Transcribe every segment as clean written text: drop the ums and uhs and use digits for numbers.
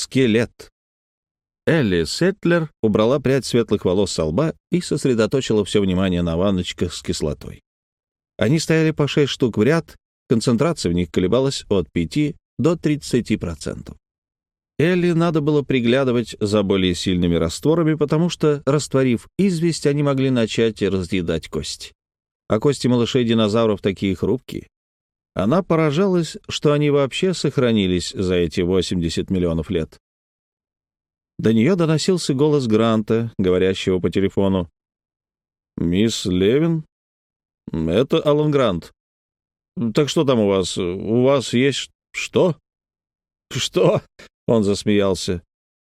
скелет. Элли Сетлер убрала прядь светлых волос со лба и сосредоточила все внимание на ванночках с кислотой. Они стояли по 6 штук в ряд, концентрация в них колебалась от 5 до 30%. Элли надо было приглядывать за более сильными растворами, потому что, растворив известь, они могли начать разъедать кости. А кости малышей-динозавров такие хрупкие. Она поражалась, что они вообще сохранились за эти 80 миллионов лет. До нее доносился голос Гранта, говорящего по телефону. «Мисс Левин? Это Алан Грант. Так что там у вас? У вас есть что?» «Что?» — он засмеялся.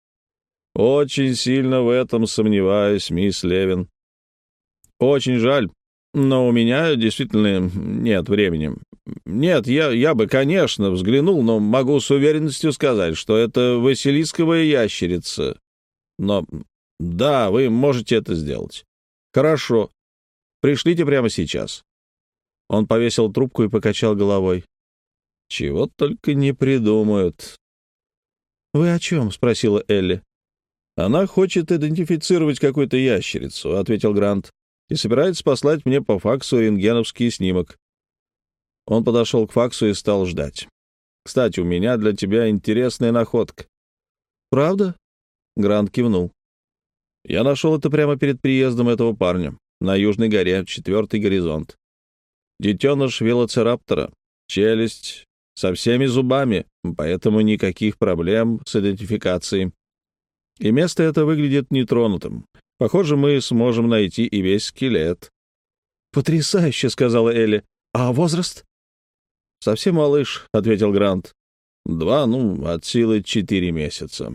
«Очень сильно в этом сомневаюсь, мисс Левин. Очень жаль, но у меня действительно нет времени. Нет, я бы, конечно, взглянул, но могу с уверенностью сказать, что это василисковая ящерица. Но да, вы можете это сделать. Хорошо. Пришлите прямо сейчас». Он повесил трубку и покачал головой. «Чего только не придумают». «Вы о чем?» — спросила Элли. «Она хочет идентифицировать какую-то ящерицу», — ответил Грант, «и собирается послать мне по факсу рентгеновский снимок». Он подошел к факсу и стал ждать. «Кстати, у меня для тебя интересная находка». «Правда?» — Грант кивнул. «Я нашел это прямо перед приездом этого парня, на Южной горе, 4-й горизонт. Детеныш велоцираптора, челюсть, со всеми зубами, поэтому никаких проблем с идентификацией. И место это выглядит нетронутым. Похоже, мы сможем найти и весь скелет». «Потрясающе», — сказала Элли. «А возраст?» «Совсем малыш», — ответил Грант. 2, от силы 4 месяца».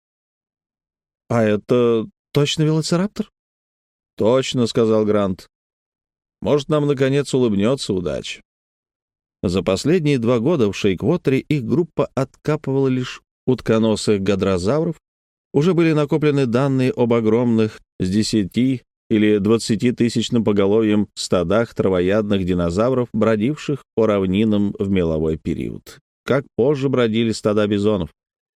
«А это точно велоцираптор?» «Точно», — сказал Грант. «Может, нам, наконец, улыбнется удача». За последние 2 года в Шейквотере их группа откапывала лишь утконосых гадрозавров. Уже были накоплены данные об огромных с 10 или 20-тысячным поголовьем стадах травоядных динозавров, бродивших по равнинам в меловой период, как позже бродили стада бизонов.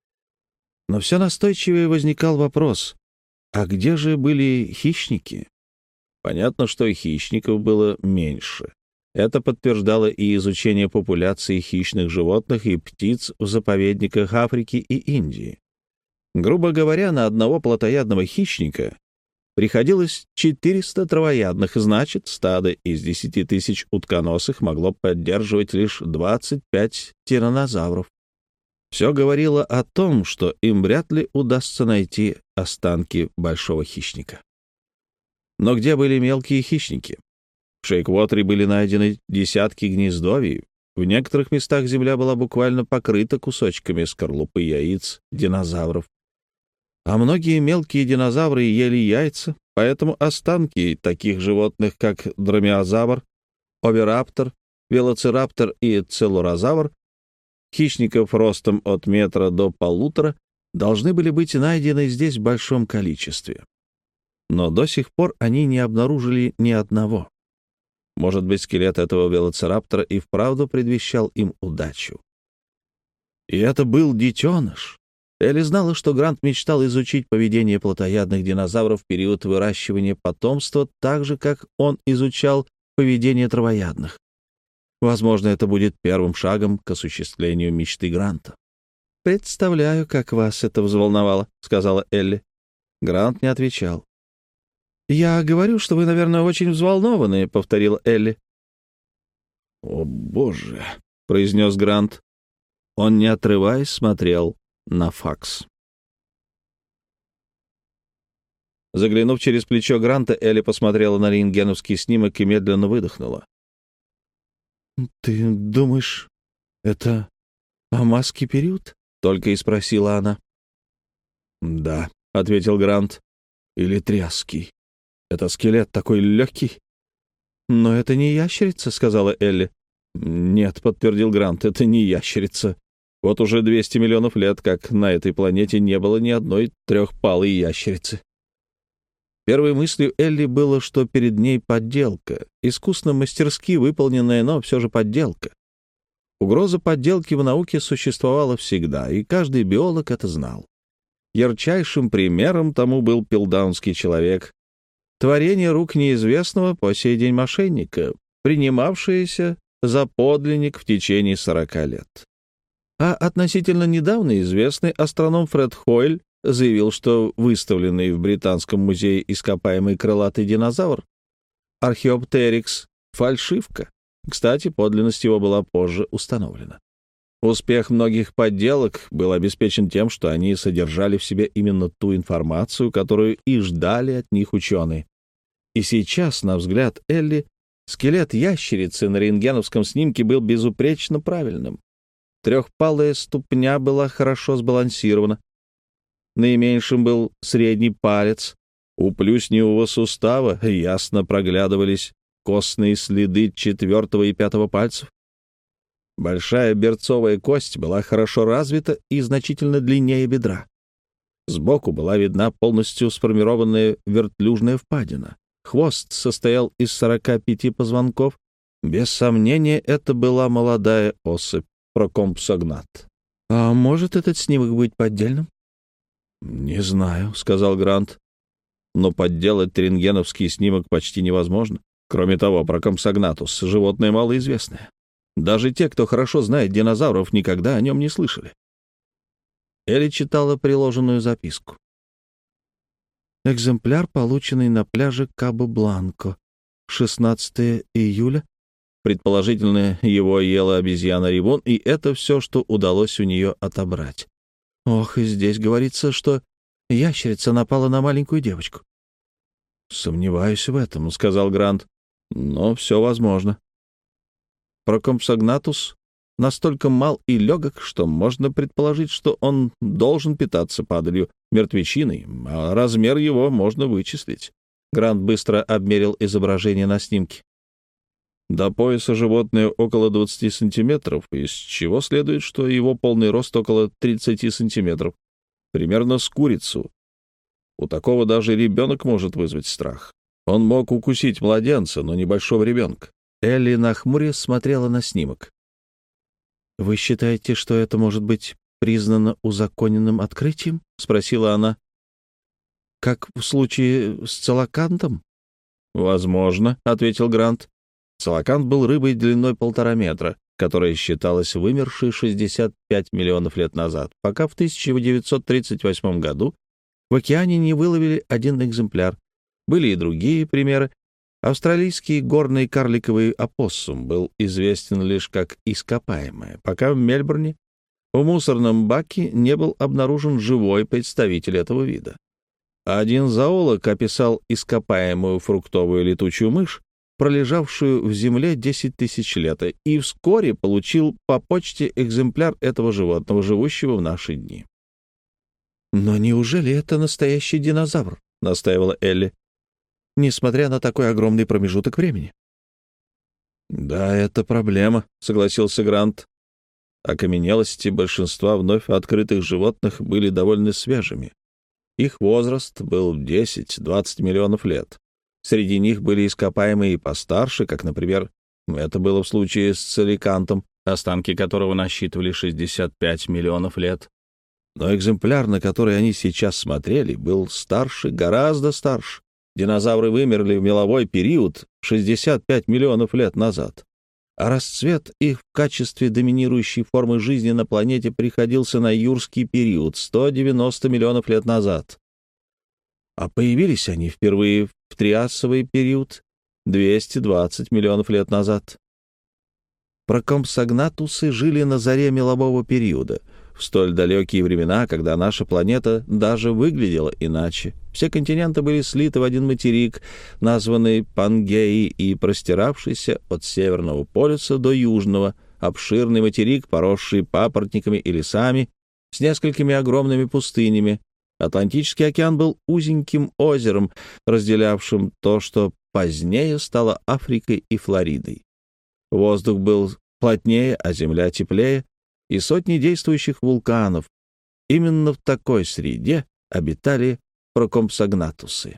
Но все настойчивее возникал вопрос, а где же были хищники? Понятно, что и хищников было меньше. Это подтверждало и изучение популяции хищных животных и птиц в заповедниках Африки и Индии. Грубо говоря, на одного плотоядного хищника приходилось 400 травоядных, значит, стадо из 10 тысяч утконосых могло поддерживать лишь 25 тираннозавров. Все говорило о том, что им вряд ли удастся найти останки большого хищника. Но где были мелкие хищники? В Шейквотере были найдены десятки гнездовий. В некоторых местах земля была буквально покрыта кусочками скорлупы яиц динозавров. А многие мелкие динозавры ели яйца, поэтому останки таких животных, как дромеозавр, овераптор, велоцираптор и целурозавр, хищников ростом от метра до 1,5, должны были быть найдены здесь в большом количестве. Но до сих пор они не обнаружили ни одного. Может быть, скелет этого велоцираптора и вправду предвещал им удачу. И это был детеныш. Элли знала, что Грант мечтал изучить поведение плотоядных динозавров в период выращивания потомства, так же, как он изучал поведение травоядных. Возможно, это будет первым шагом к осуществлению мечты Гранта. «Представляю, как вас это взволновало», — сказала Элли. Грант не отвечал. «Я говорю, что вы, наверное, очень взволнованы», — повторила Элли. «О, Боже!» — произнес Грант. Он, не отрываясь, смотрел на факс. Заглянув через плечо Гранта, Элли посмотрела на рентгеновский снимок и медленно выдохнула. «Ты думаешь, это амазский период?» — только и спросила она. «Да», — ответил Грант, — «или тряский. Это скелет такой легкий». «Но это не ящерица», — сказала Элли. «Нет», — подтвердил Грант, — «это не ящерица. Вот уже 200 миллионов лет, как на этой планете не было ни одной трехпалой ящерицы». Первой мыслью Элли было, что перед ней подделка, искусно-мастерски выполненная, но все же подделка. Угроза подделки в науке существовала всегда, и каждый биолог это знал. Ярчайшим примером тому был пилдаунский человек, творение рук неизвестного по сей день мошенника, принимавшееся за подлинник в течение 40 лет. А относительно недавно известный астроном Фред Хойль заявил, что выставленный в Британском музее ископаемый крылатый динозавр Археоптерикс — фальшивка. Кстати, подлинность его была позже установлена. Успех многих подделок был обеспечен тем, что они содержали в себе именно ту информацию, которую и ждали от них ученые. И сейчас, на взгляд Элли, скелет ящерицы на рентгеновском снимке был безупречно правильным. Трехпалая ступня была хорошо сбалансирована. Наименьшим был средний палец. У плюсневого сустава ясно проглядывались костные следы 4 и 5 пальцев. Большая берцовая кость была хорошо развита и значительно длиннее бедра. Сбоку была видна полностью сформированная вертлюжная впадина. Хвост состоял из 45 позвонков. Без сомнения, это была молодая особь, прокомпсогнат. «А может этот снимок быть поддельным?» «Не знаю», — сказал Грант. «Но подделать рентгеновский снимок почти невозможно. Кроме того, прокомпсогнатус — животное малоизвестное. Даже те, кто хорошо знает динозавров, никогда о нем не слышали». Элли читала приложенную записку. «Экземпляр, полученный на пляже Кабо-Бланко. 16 июля. Предположительно, его ела обезьяна-ревун, и это все, что удалось у нее отобрать. Ох, и здесь говорится, что ящерица напала на маленькую девочку». «Сомневаюсь в этом», — сказал Грант. «Но все возможно. Прокомпсогнатус настолько мал и легок, что можно предположить, что он должен питаться падалью, мертвечиной, а размер его можно вычислить». Грант быстро обмерил изображение на снимке. До пояса животное около 20 сантиметров, из чего следует, что его полный рост около 30 сантиметров. Примерно с курицу. У такого даже ребенок может вызвать страх. Он мог укусить младенца, но небольшого ребенка. Элли нахмурясь смотрела на снимок. «Вы считаете, что это может быть признано узаконенным открытием?» — спросила она. «Как в случае с целокантом?» «Возможно», — ответил Грант. Целокант был рыбой длиной 1,5 метра, которая считалась вымершей 65 миллионов лет назад, пока в 1938 году в океане не выловили один экземпляр. Были и другие примеры. Австралийский горный карликовый опоссум был известен лишь как ископаемое, пока в Мельбурне в мусорном баке не был обнаружен живой представитель этого вида. Один зоолог описал ископаемую фруктовую летучую мышь, пролежавшую в земле 10 тысяч лет, и вскоре получил по почте экземпляр этого животного, живущего в наши дни. «Но неужели это настоящий динозавр?» — настаивала Элли, несмотря на такой огромный промежуток времени. «Да, это проблема», — согласился Грант. Окаменелости большинства вновь открытых животных были довольно свежими. Их возраст был 10-20 миллионов лет. Среди них были ископаемые и постарше, как, например, это было в случае с целикантом, останки которого насчитывали 65 миллионов лет. Но экземпляр, на который они сейчас смотрели, был старше, гораздо старше. Динозавры вымерли в меловой период 65 миллионов лет назад, а расцвет их в качестве доминирующей формы жизни на планете приходился на юрский период 190 миллионов лет назад. А появились они впервые в триасовый период 220 миллионов лет назад. Прокомпсогнатусы жили на заре мелового периода, в столь далекие времена, когда наша планета даже выглядела иначе. Все континенты были слиты в один материк, названный Пангеей и простиравшийся от Северного полюса до Южного, обширный материк, поросший папоротниками и лесами, с несколькими огромными пустынями. Атлантический океан был узеньким озером, разделявшим то, что позднее стало Африкой и Флоридой. Воздух был плотнее, а земля теплее, и сотни действующих вулканов. Именно в такой среде обитали прокомпсогнатусы.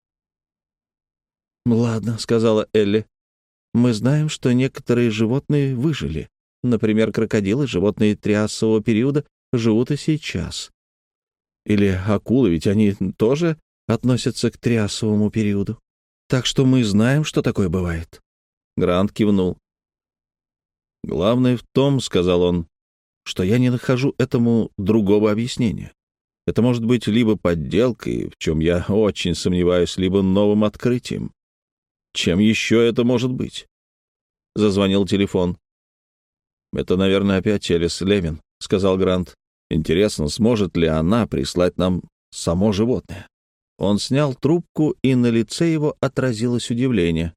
«Ладно», — сказала Элли. «Мы знаем, что некоторые животные выжили. Например, крокодилы, животные триасового периода, живут и сейчас. Или акулы, ведь они тоже относятся к триасовому периоду. Так что мы знаем, что такое бывает». Грант кивнул. «Главное в том, — сказал он, — что я не нахожу этому другого объяснения. Это может быть либо подделкой, в чем я очень сомневаюсь, либо новым открытием. Чем еще это может быть?» Зазвонил телефон. «Это, наверное, опять Элис Лемин», — сказал Грант. «Интересно, сможет ли она прислать нам само животное?» Он снял трубку, и на лице его отразилось удивление.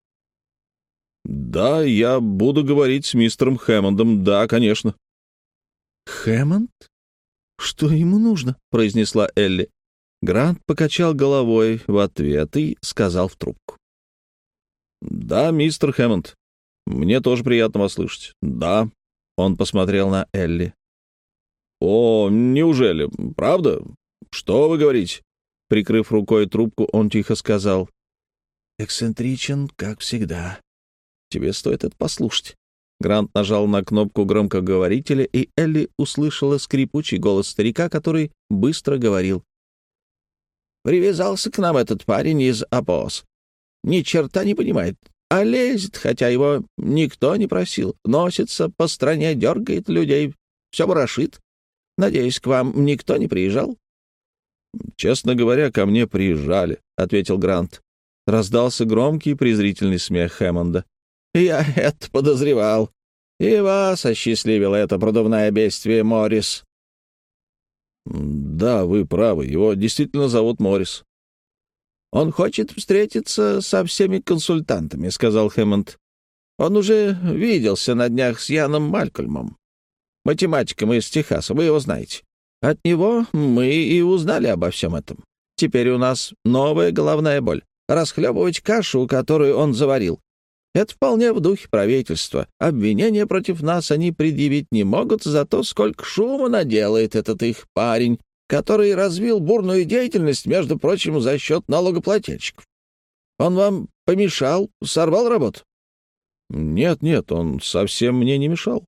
«Да, я буду говорить с мистером Хэммондом, да, конечно». «Хэммонд? Что ему нужно?» — произнесла Элли. Грант покачал головой в ответ и сказал в трубку. «Да, мистер Хэммонд, мне тоже приятно вас слышать. Да». Он посмотрел на Элли. «О, неужели? Правда? Что вы говорите?» Прикрыв рукой трубку, он тихо сказал. «Эксцентричен, как всегда. Тебе стоит это послушать». Грант нажал на кнопку громкоговорителя, и Элли услышала скрипучий голос старика, который быстро говорил. «Привязался к нам этот парень из АПОС. Ни черта не понимает, а лезет, хотя его никто не просил. Носится по стране, дергает людей, все ворошит. Надеюсь, к вам никто не приезжал?» «Честно говоря, ко мне приезжали», — ответил Грант. Раздался громкий презрительный смех Хэммонда. «Я это подозревал. И вас осчастливило это продувное бестие Моррис». «Да, вы правы. Его действительно зовут Моррис». «Он хочет встретиться со всеми консультантами», — сказал Хэммонд. «Он уже виделся на днях с Яном Малькольмом, математиком из Техаса, вы его знаете. От него мы и узнали обо всем этом. Теперь у нас новая головная боль — расхлебывать кашу, которую он заварил. Это вполне в духе правительства. Обвинения против нас они предъявить не могут за то, сколько шума наделает этот их парень, который развил бурную деятельность, между прочим, за счет налогоплательщиков. Он вам помешал, сорвал работу?» «Нет, он совсем мне не мешал».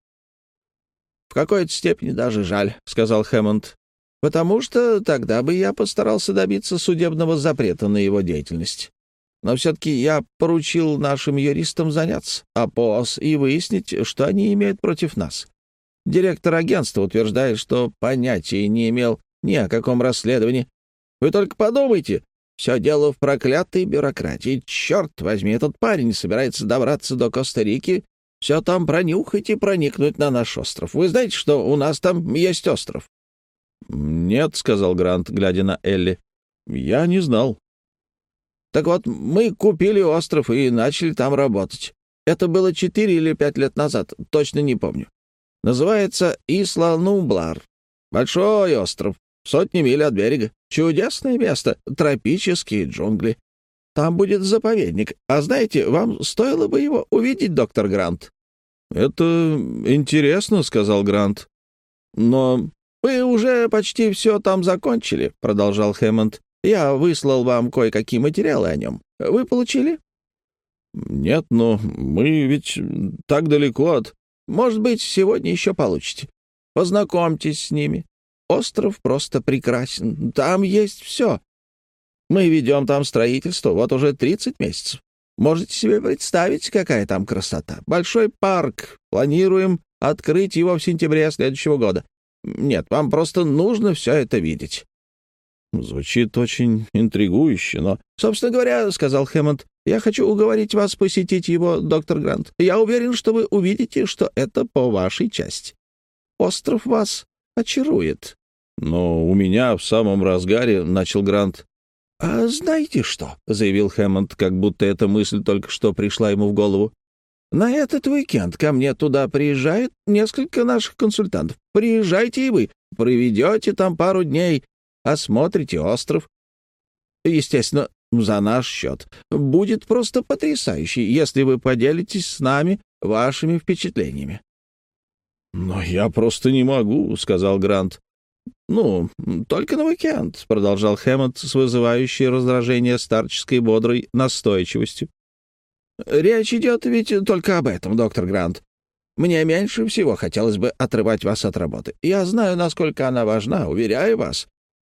«В какой-то степени даже жаль», — сказал Хэммонд, «потому что тогда бы я постарался добиться судебного запрета на его деятельность. Но все-таки я поручил нашим юристам заняться АПОС и выяснить, что они имеют против нас. Директор агентства утверждает, что понятия не имел ни о каком расследовании. Вы только подумайте, все дело в проклятой бюрократии. Черт возьми, этот парень собирается добраться до Коста-Рики, все там пронюхать и проникнуть на наш остров. Вы знаете, что у нас там есть остров?» «Нет», — сказал Грант, глядя на Элли. «Я не знал». «Так вот, мы купили остров и начали там работать. Это было 4 или 5 лет назад, точно не помню. Называется Исла-Нублар. Большой остров, сотни миль от берега. Чудесное место, тропические джунгли. Там будет заповедник. А знаете, вам стоило бы его увидеть, доктор Грант». «Это интересно», — сказал Грант. «Но мы уже почти все там закончили», — продолжал Хэммонд. «Я выслал вам кое-какие материалы о нем. Вы получили?» «Нет, но мы ведь так далеко от...» «Может быть, сегодня еще получите. Познакомьтесь с ними. Остров просто прекрасен. Там есть все. Мы ведем там строительство вот уже 30 месяцев. Можете себе представить, какая там красота. Большой парк. Планируем открыть его в сентябре следующего года. Нет, вам просто нужно все это видеть». Звучит очень интригующе, но... «Собственно говоря, — сказал Хэммонд, — я хочу уговорить вас посетить его, доктор Грант. Я уверен, что вы увидите, что это по вашей части. Остров вас очарует». «Но у меня в самом разгаре, — начал Грант. — «А знаете что?» — заявил Хэммонд, как будто эта мысль только что пришла ему в голову. «На этот уикенд ко мне туда приезжает несколько наших консультантов. Приезжайте и вы, проведете там пару дней, осмотрите остров. Естественно, за наш счет. Будет просто потрясающе, если вы поделитесь с нами вашими впечатлениями». «Но я просто не могу», — сказал Грант. «Ну, только на уикенд», — продолжал Хэммонд с вызывающей раздражение старческой бодрой настойчивостью. «Речь идет ведь только об этом, доктор Грант. Мне меньше всего хотелось бы отрывать вас от работы. Я знаю, насколько она важна, уверяю вас.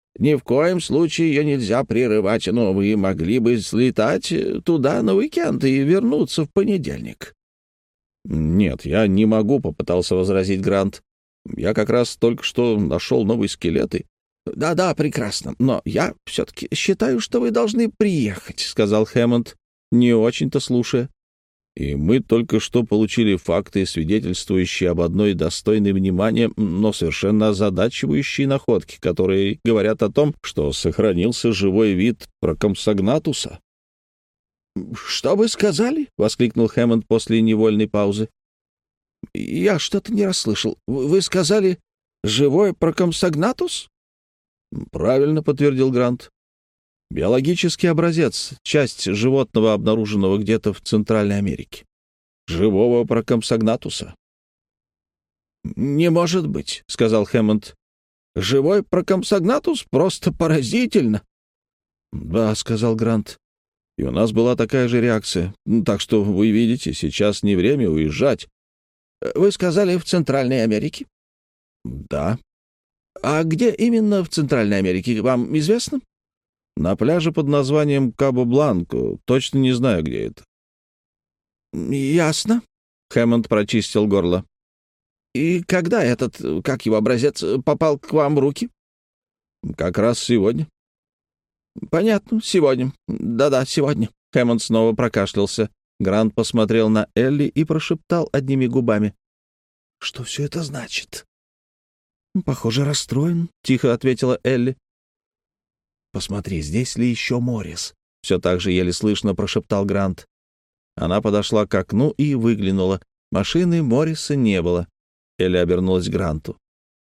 Ни в коем случае ее нельзя прерывать, но вы могли бы слетать туда на уикенд и вернуться в понедельник». «Нет, я не могу», — попытался возразить Грант. «Я как раз только что нашел новые скелеты». «Да-да, прекрасно, но я все-таки считаю, что вы должны приехать», — сказал Хэммонд, не очень-то слушая. «И мы только что получили факты, свидетельствующие об одной достойной внимания, но совершенно озадачивающей находке, которые говорят о том, что сохранился живой вид прокомсогнатуса». «Что вы сказали?» — воскликнул Хэммонд после невольной паузы. «Я что-то не расслышал. Вы сказали «живой прокомсогнатус»?» «Правильно», — подтвердил Грант. «Биологический образец, часть животного, обнаруженного где-то в Центральной Америке. Живого прокомсогнатуса». «Не может быть», — сказал Хэммонд. «Живой прокомсогнатус? Просто поразительно». «Да», — сказал Грант. «И у нас была такая же реакция. Так что, вы видите, сейчас не время уезжать». «Вы сказали, в Центральной Америке?» «Да». «А где именно в Центральной Америке, вам известно?» «На пляже под названием Кабо-Бланко. Точно не знаю, где это». «Ясно», — Хэммонд прочистил горло. «И когда этот, как его образец, попал к вам в руки?» «Как раз сегодня». «Понятно, сегодня. Да-да, сегодня». Хэммонд снова прокашлялся. Грант посмотрел на Элли и прошептал одними губами: «Что все это значит?» «Похоже, расстроен», — тихо ответила Элли. «Посмотри, здесь ли еще Моррис?» — все так же еле слышно прошептал Грант. Она подошла к окну и выглянула. Машины Морриса не было. Элли обернулась к Гранту.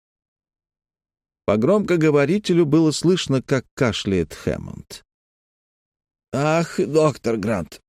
По громкоговорителю было слышно, как кашляет Хэммонд. «Ах, доктор Грант,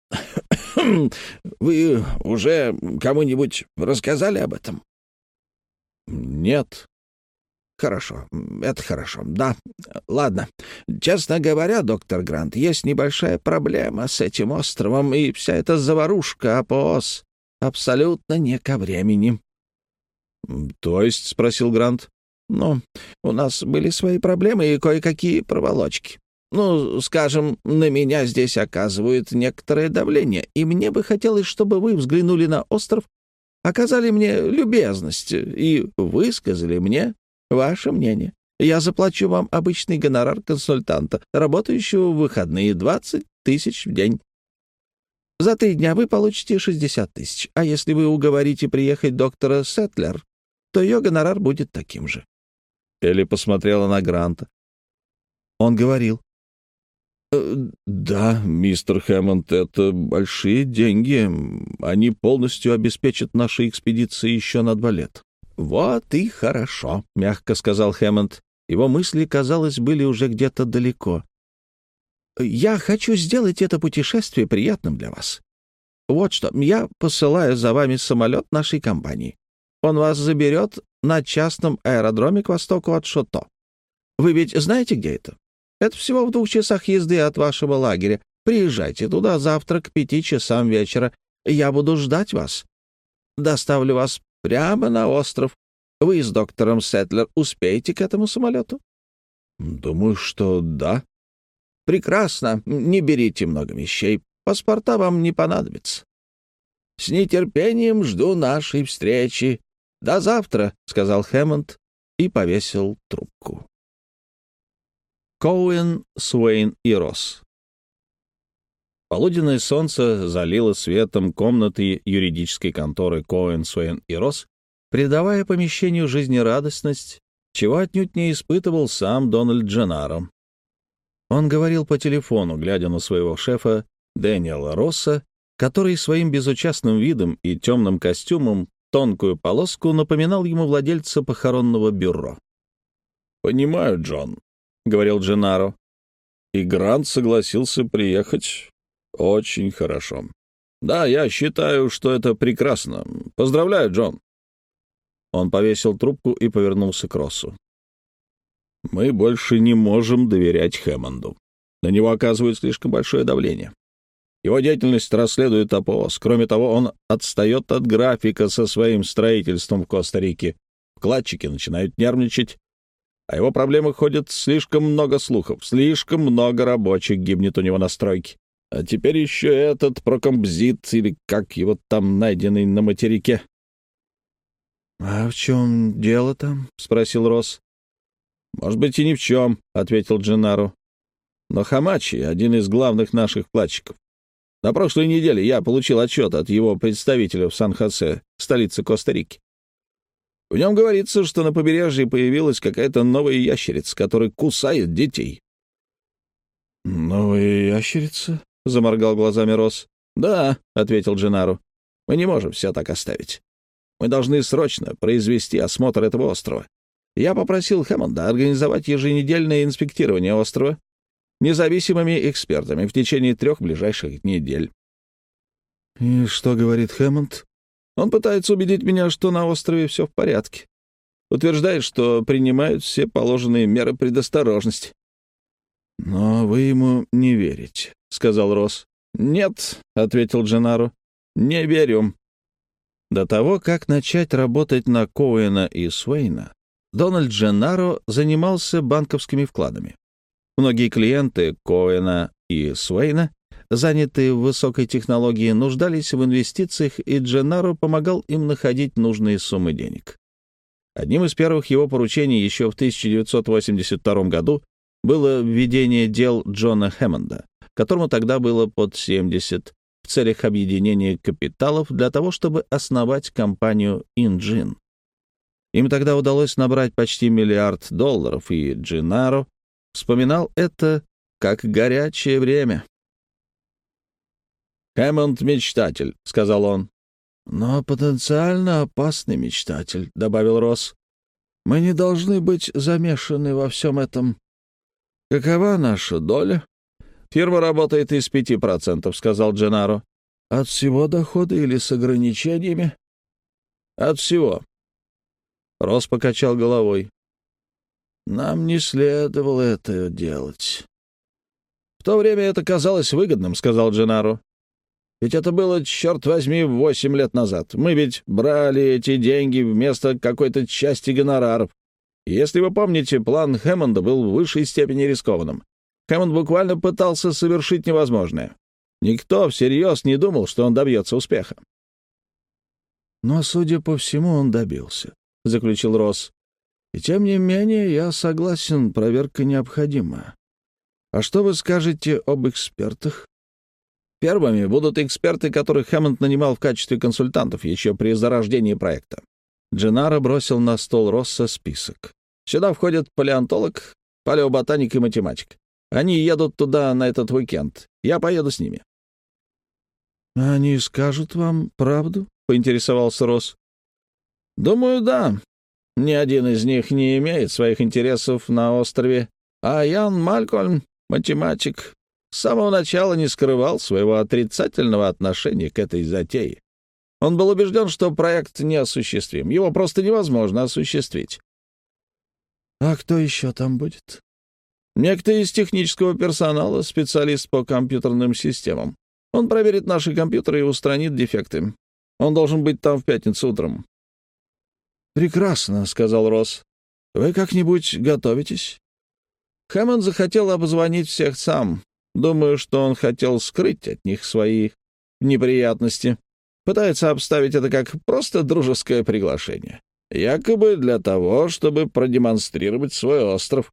вы уже кому-нибудь рассказали об этом?» «Нет». «Хорошо, это хорошо. Да, ладно. Честно говоря, доктор Грант, есть небольшая проблема с этим островом, и вся эта заварушка АПОС абсолютно не ко времени». «То есть?» — спросил Грант. «Ну, у нас были свои проблемы и кое-какие проволочки. Ну, скажем, на меня здесь оказывают некоторое давление, и мне бы хотелось, чтобы вы взглянули на остров, оказали мне любезность и высказали мне ваше мнение. Я заплачу вам обычный гонорар консультанта, работающего в выходные, 20 тысяч в день. За 3 дня вы получите 60 тысяч, а если вы уговорите приехать доктора Сетлер, то ее гонорар будет таким же». Элли посмотрела на Гранта. Он говорил: «Да, мистер Хэммонд, это большие деньги. Они полностью обеспечат наши экспедиции еще на 2 лета». «Вот и хорошо», — мягко сказал Хэммонд. Его мысли, казалось, были уже где-то далеко. «Я хочу сделать это путешествие приятным для вас. Вот что, я посылаю за вами самолет нашей компании. Он вас заберет на частном аэродроме к востоку от Шото. Вы ведь знаете, где это? Это всего в 2 часах езды от вашего лагеря. Приезжайте туда завтра к 5 часам вечера. Я буду ждать вас. Доставлю вас прямо на остров. Вы с доктором Сетлер успеете к этому самолету?» «Думаю, что да». «Прекрасно. Не берите много вещей. Паспорта вам не понадобятся. С нетерпением жду нашей встречи. До завтра», — сказал Хэммонд и повесил трубку. Коуэн, Суэйн и Росс. Полуденное солнце залило светом комнаты юридической конторы Коуэн, Суэйн и Росс, придавая помещению жизнерадостность, чего отнюдь не испытывал сам Дональд Дженнаро. Он говорил по телефону, глядя на своего шефа Дэниела Росса, который своим безучастным видом и темным костюмом тонкую полоску напоминал ему владельца похоронного бюро. «Понимаю, Джон», — говорил Дженнаро. «И Грант согласился приехать. Очень хорошо. Да, я считаю, что это прекрасно. Поздравляю, Джон». Он повесил трубку и повернулся к Россу. «Мы больше не можем доверять Хэммонду. На него оказывают слишком большое давление. Его деятельность расследует АПОС. Кроме того, он отстает от графика со своим строительством в Коста-Рике. Вкладчики начинают нервничать. О его проблемах ходит слишком много слухов, слишком много рабочих гибнет у него на стройке. А теперь еще этот прокомбзит, или как его там, найденный на материке». «А в чем дело там?» — спросил Росс. «Может быть, и ни в чем», — ответил Дженнаро. «Но Хамачи — один из главных наших вкладчиков. На прошлой неделе я получил отчет от его представителя в Сан-Хосе, столице Коста-Рики. В нем говорится, что на побережье появилась какая-то новая ящерица, которая кусает детей». «Новая ящерица?» — заморгал глазами Росс. «Да», — ответил Дженнаро. «Мы не можем все так оставить. Мы должны срочно произвести осмотр этого острова. Я попросил Хэммонда организовать еженедельное инспектирование острова независимыми экспертами в течение 3 ближайших недель». «И что говорит Хэммонд?» «Он пытается убедить меня, что на острове все в порядке. Утверждает, что принимают все положенные меры предосторожности». «Но вы ему не верите», — сказал Росс. «Нет», — ответил Дженнаро, — «не верю». До того, как начать работать на Коуэна и Суэйна, Дональд Дженнаро занимался банковскими вкладами. Многие клиенты Коэна и Суэйна, занятые в высокой технологии, нуждались в инвестициях, и Дженнаро помогал им находить нужные суммы денег. Одним из первых его поручений еще в 1982 году было введение дел Джона Хэммонда, которому тогда было под 70, в целях объединения капиталов для того, чтобы основать компанию Инджин. Им тогда удалось набрать почти $1 миллиард, и Дженнаро вспоминал это как горячее время. «Хэммонд — мечтатель», — сказал он. «Но потенциально опасный мечтатель», — добавил Росс. «Мы не должны быть замешаны во всем этом. Какова наша доля?» «Фирма работает из 5%, — сказал Дженнаро. «От всего дохода или с ограничениями?» «От всего». Росс покачал головой. «Нам не следовало это делать». «В то время это казалось выгодным, — сказал Дженнаро. Ведь это было, черт возьми, 8 лет назад. Мы ведь брали эти деньги вместо какой-то части гонораров. Если вы помните, план Хэммонда был в высшей степени рискованным. Хэммонд буквально пытался совершить невозможное. Никто всерьез не думал, что он добьется успеха». «Но, судя по всему, он добился», — заключил Росс. «И тем не менее, я согласен, проверка необходима. А что вы скажете об экспертах?» «Первыми будут эксперты, которых Хэммонд нанимал в качестве консультантов еще при зарождении проекта». Дженнаро бросил на стол Росса список. «Сюда входят палеонтолог, палеоботаник и математик. Они едут туда на этот уикенд. Я поеду с ними». «Они скажут вам правду?» — поинтересовался Росс. «Думаю, да. Ни один из них не имеет своих интересов на острове, а Ян Малькольм, математик, с самого начала не скрывал своего отрицательного отношения к этой затее. Он был убежден, что проект неосуществим. Его просто невозможно осуществить». «А кто еще там будет?» «Некто из технического персонала, специалист по компьютерным системам. Он проверит наши компьютеры и устранит дефекты. Он должен быть там в пятницу утром». «Прекрасно», — сказал Росс. «Вы как-нибудь готовитесь?» Хэммонд захотел обзвонить всех сам. Думаю, что он хотел скрыть от них свои неприятности. Пытается обставить это как просто дружеское приглашение. Якобы для того, чтобы продемонстрировать свой остров.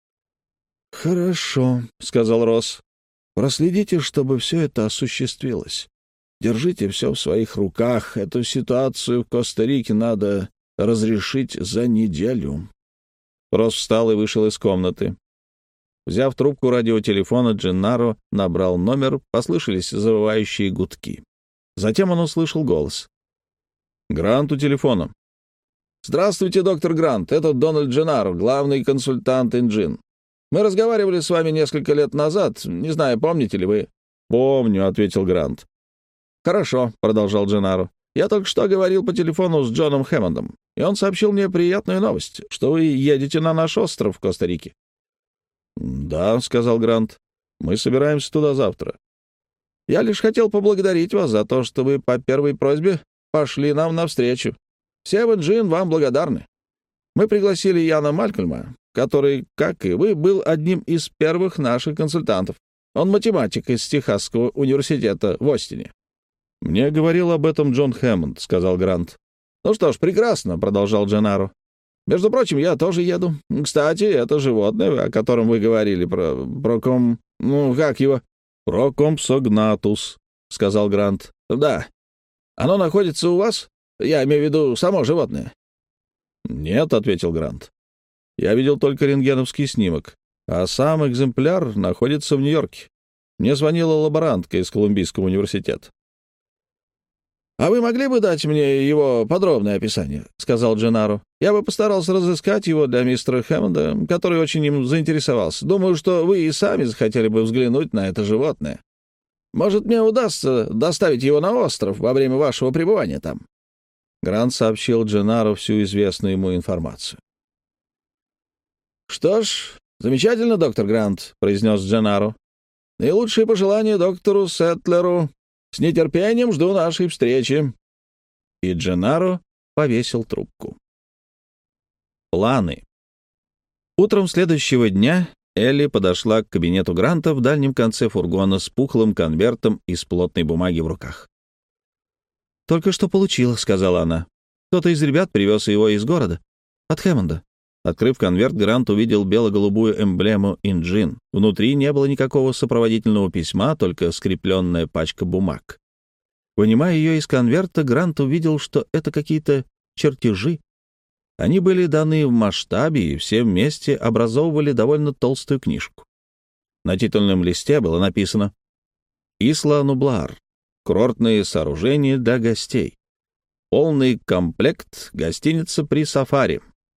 «Хорошо», — сказал Росс. «Проследите, чтобы все это осуществилось. Держите все в своих руках. Эту ситуацию в Коста-Рике надо разрешить за неделю». Росс встал и вышел из комнаты. Взяв трубку радиотелефона, Дженнаро набрал номер, послышались завывающие гудки. Затем он услышал голос. «Грант у телефона». «Здравствуйте, доктор Грант. Это Дональд Дженнаро, главный консультант Инджин. Мы разговаривали с вами несколько лет назад. Не знаю, помните ли вы?» «Помню», — ответил Грант. «Хорошо», — продолжал Дженнаро. «Я только что говорил по телефону с Джоном Хэммондом, и он сообщил мне приятную новость, что вы едете на наш остров в Коста-Рике». «Да», — сказал Грант, — «мы собираемся туда завтра. Я лишь хотел поблагодарить вас за то, что вы по первой просьбе пошли нам навстречу. Все в Инджин вам благодарны. Мы пригласили Яна Малькольма, который, как и вы, был одним из первых наших консультантов. Он математик из Техасского университета в Остине». «Мне говорил об этом Джон Хэммонд», — сказал Грант. «Ну что ж, прекрасно», — продолжал Дженнаро. «Между прочим, я тоже еду. Кстати, это животное, о котором вы говорили, как его?» «Прокомпсогнатус», — сказал Грант. «Да. Оно находится у вас? Я имею в виду само животное». «Нет», — ответил Грант. «Я видел только рентгеновский снимок, а сам экземпляр находится в Нью-Йорке. Мне звонила лаборантка из Колумбийского университета». «А вы могли бы дать мне его подробное описание?» — сказал Дженнаро. «Я бы постарался разыскать его для мистера Хэммонда, который очень им заинтересовался. Думаю, что вы и сами захотели бы взглянуть на это животное. Может, мне удастся доставить его на остров во время вашего пребывания там?» Грант сообщил Дженнаро всю известную ему информацию. «Что ж, замечательно, доктор Грант», — произнес Дженнаро. «Наилучшие пожелания доктору Сетлеру. С нетерпением жду нашей встречи». И Дженнаро повесил трубку. Планы. Утром следующего дня Элли подошла к кабинету Гранта в дальнем конце фургона с пухлым конвертом из плотной бумаги в руках. «Только что получила», — сказала она. «Кто-то из ребят привез его из города. От Хэммонда». Открыв конверт, Грант увидел бело-голубую эмблему «Инджин». Внутри не было никакого сопроводительного письма, только скрепленная пачка бумаг. Вынимая ее из конверта, Грант увидел, что это какие-то чертежи. Они были даны в масштабе и все вместе образовывали довольно толстую книжку. На титульном листе было написано «Исла Нублар. Курортные сооружения для гостей. Полный комплект. Гостиница при сафари».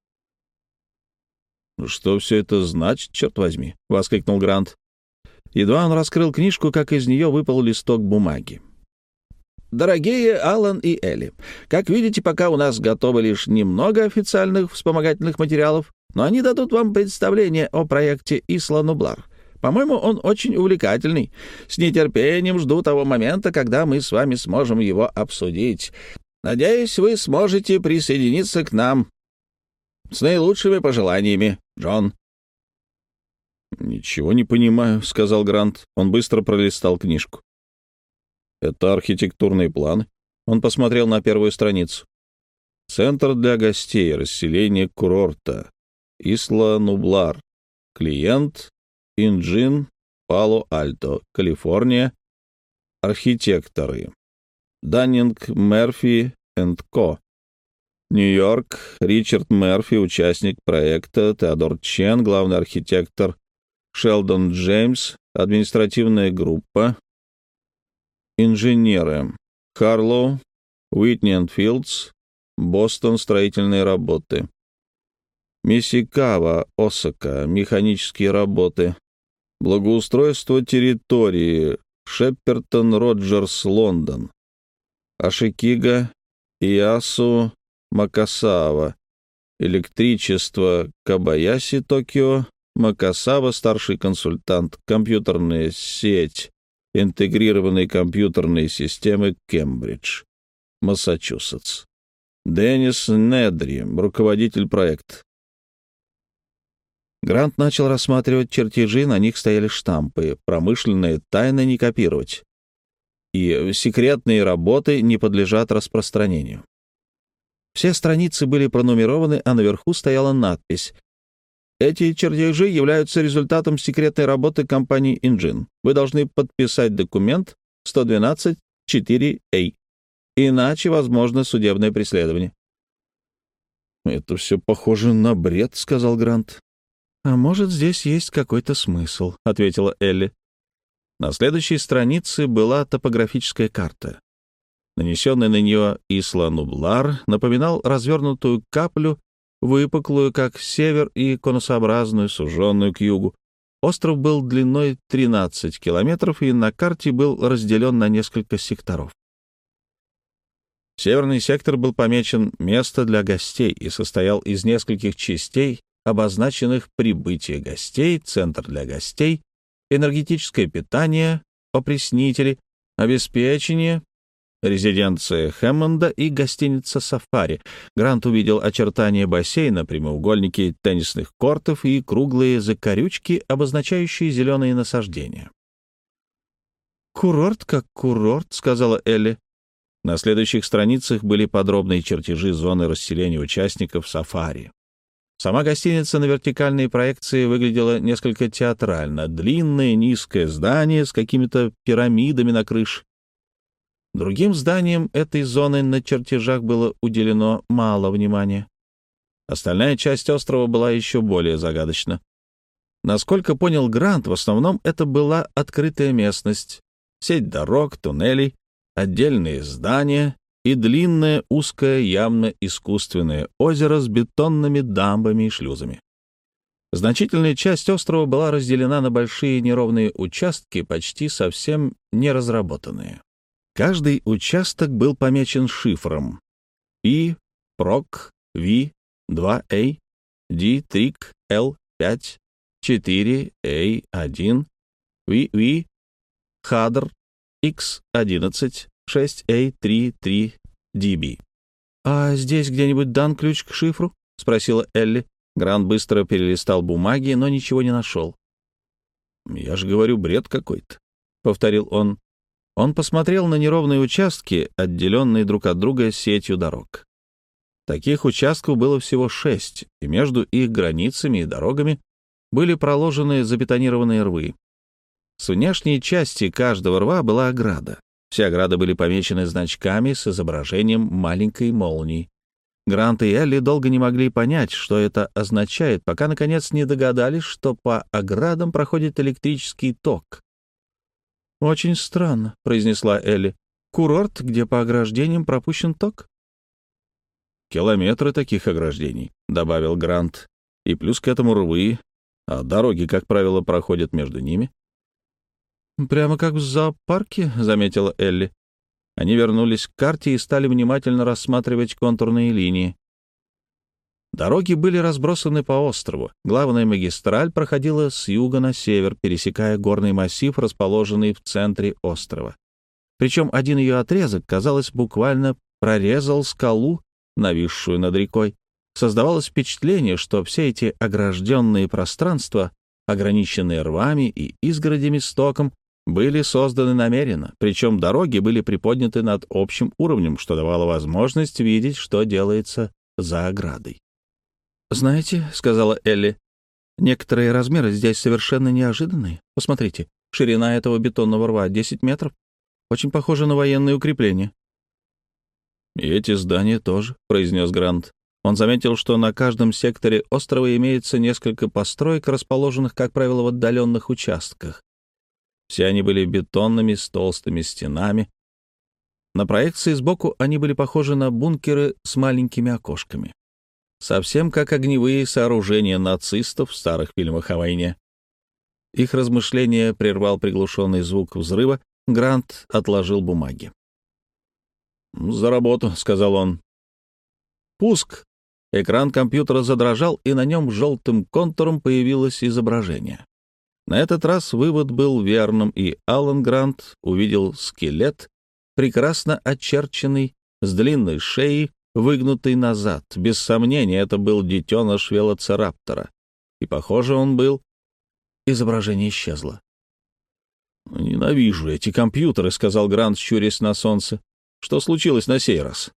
«Что все это значит, черт возьми?» — воскликнул Грант. Едва он раскрыл книжку, как из нее выпал листок бумаги. «Дорогие Алан и Элли, как видите, пока у нас готово лишь немного официальных вспомогательных материалов, но они дадут вам представление о проекте Исла Нублар. По-моему, он очень увлекательный. С нетерпением жду того момента, когда мы с вами сможем его обсудить. Надеюсь, вы сможете присоединиться к нам. С наилучшими пожеланиями, Джон». «Ничего не понимаю», — сказал Грант. Он быстро пролистал книжку. «Это архитектурные планы». Он посмотрел на первую страницу. «Центр для гостей, расселение курорта. Исла Нублар. Клиент Инджин, Пало-Альто, Калифорния. Архитекторы. Даннинг, Мерфи энд Ко. Нью-Йорк. Ричард Мерфи, участник проекта. Теодор Чен, главный архитектор. Шелдон Джеймс, административная группа. Инженеры. Харлоу, Уитни энд Филдс, Бостон, строительные работы. Мисикава, Осака, механические работы. Благоустройство территории. Шеппертон, Роджерс, Лондон. Ашикига, Иасу, Макасава. Электричество, Кабаяси, Токио. Макасава, старший консультант. Компьютерная сеть. Интегрированные компьютерные системы, Кембридж, Массачусетс. Деннис Недри, руководитель проекта. Грант начал рассматривать чертежи, на них стояли штампы. Промышленные тайны не копировать. И секретные работы не подлежат распространению. Все страницы были пронумерованы, а наверху стояла надпись: «Эти чертежи являются результатом секретной работы компании «Инджин». Вы должны подписать документ 112-4А. Иначе возможно судебное преследование». «Это все похоже на бред», — сказал Грант. «А может, здесь есть какой-то смысл», — ответила Элли. На следующей странице была топографическая карта. Нанесенный на нее Исла Нублар напоминал развернутую каплю, выпуклую, как север, и конусообразную, суженную к югу. Остров был длиной 13 километров и на карте был разделен на несколько секторов. Северный сектор был помечен «Место для гостей» и состоял из нескольких частей, обозначенных «Прибытие гостей», «Центр для гостей», «Энергетическое питание», «Опреснители», «Обеспечение», резиденция Хэммонда и гостиница «Сафари». Грант увидел очертания бассейна, прямоугольники теннисных кортов и круглые закорючки, обозначающие зеленые насаждения. «Курорт как курорт», — сказала Элли. На следующих страницах были подробные чертежи зоны расселения участников «Сафари». Сама гостиница на вертикальной проекции выглядела несколько театрально. Длинное низкое здание с какими-то пирамидами на крыше. Другим зданиям этой зоны на чертежах было уделено мало внимания. Остальная часть острова была еще более загадочна. Насколько понял Грант, в основном это была открытая местность, сеть дорог, туннелей, отдельные здания и длинное, узкое, явно искусственное озеро с бетонными дамбами и шлюзами. Значительная часть острова была разделена на большие неровные участки, почти совсем не разработанные. Каждый участок был помечен шифром P, PROC, V, 2A, D, TRIC, L, 5, 4, A, 1, V, HADR, X, 11, 6A, 3, 3, DB. «А здесь где-нибудь дан ключ к шифру?» — спросила Элли. Грант быстро перелистал бумаги, но ничего не нашел. «Я же говорю, бред какой-то», — повторил он. Он посмотрел на неровные участки, отделенные друг от друга сетью дорог. Таких участков было всего 6, и между их границами и дорогами были проложены забетонированные рвы. С внешней части каждого рва была ограда. Все ограды были помечены значками с изображением маленькой молнии. Грант и Элли долго не могли понять, что это означает, пока, наконец, не догадались, что по оградам проходит электрический ток. «Очень странно», — произнесла Элли. «Курорт, где по ограждениям пропущен ток?» «Километры таких ограждений», — добавил Грант. «И плюс к этому рвы, а дороги, как правило, проходят между ними». «Прямо как в зоопарке», — заметила Элли. Они вернулись к карте и стали внимательно рассматривать контурные линии. Дороги были разбросаны по острову. Главная магистраль проходила с юга на север, пересекая горный массив, расположенный в центре острова. Причем один ее отрезок, казалось, буквально прорезал скалу, нависшую над рекой. Создавалось впечатление, что все эти огражденные пространства, ограниченные рвами и изгородями с током, были созданы намеренно, причем дороги были приподняты над общим уровнем, что давало возможность видеть, что делается за оградой. «Знаете, — сказала Элли, — некоторые размеры здесь совершенно неожиданные. Посмотрите, ширина этого бетонного рва 10 метров. Очень похоже на военные укрепления». «И эти здания тоже», — произнес Грант. Он заметил, что на каждом секторе острова имеется несколько построек, расположенных, как правило, в отдаленных участках. Все они были бетонными, с толстыми стенами. На проекции сбоку они были похожи на бункеры с маленькими окошками. Совсем как огневые сооружения нацистов в старых фильмах о войне. Их размышления прервал приглушенный звук взрыва. Грант отложил бумаги. «За работу», — сказал он. «Пуск». Экран компьютера задрожал, и на нем желтым контуром появилось изображение. На этот раз вывод был верным, и Алан Грант увидел скелет, прекрасно очерченный, с длинной шеей, выгнутый назад. Без сомнения, это был детеныш велоцираптора. И, похоже, он был... Изображение исчезло. «Ненавижу эти компьютеры», — сказал Грант, щурясь на солнце. «Что случилось на сей раз?»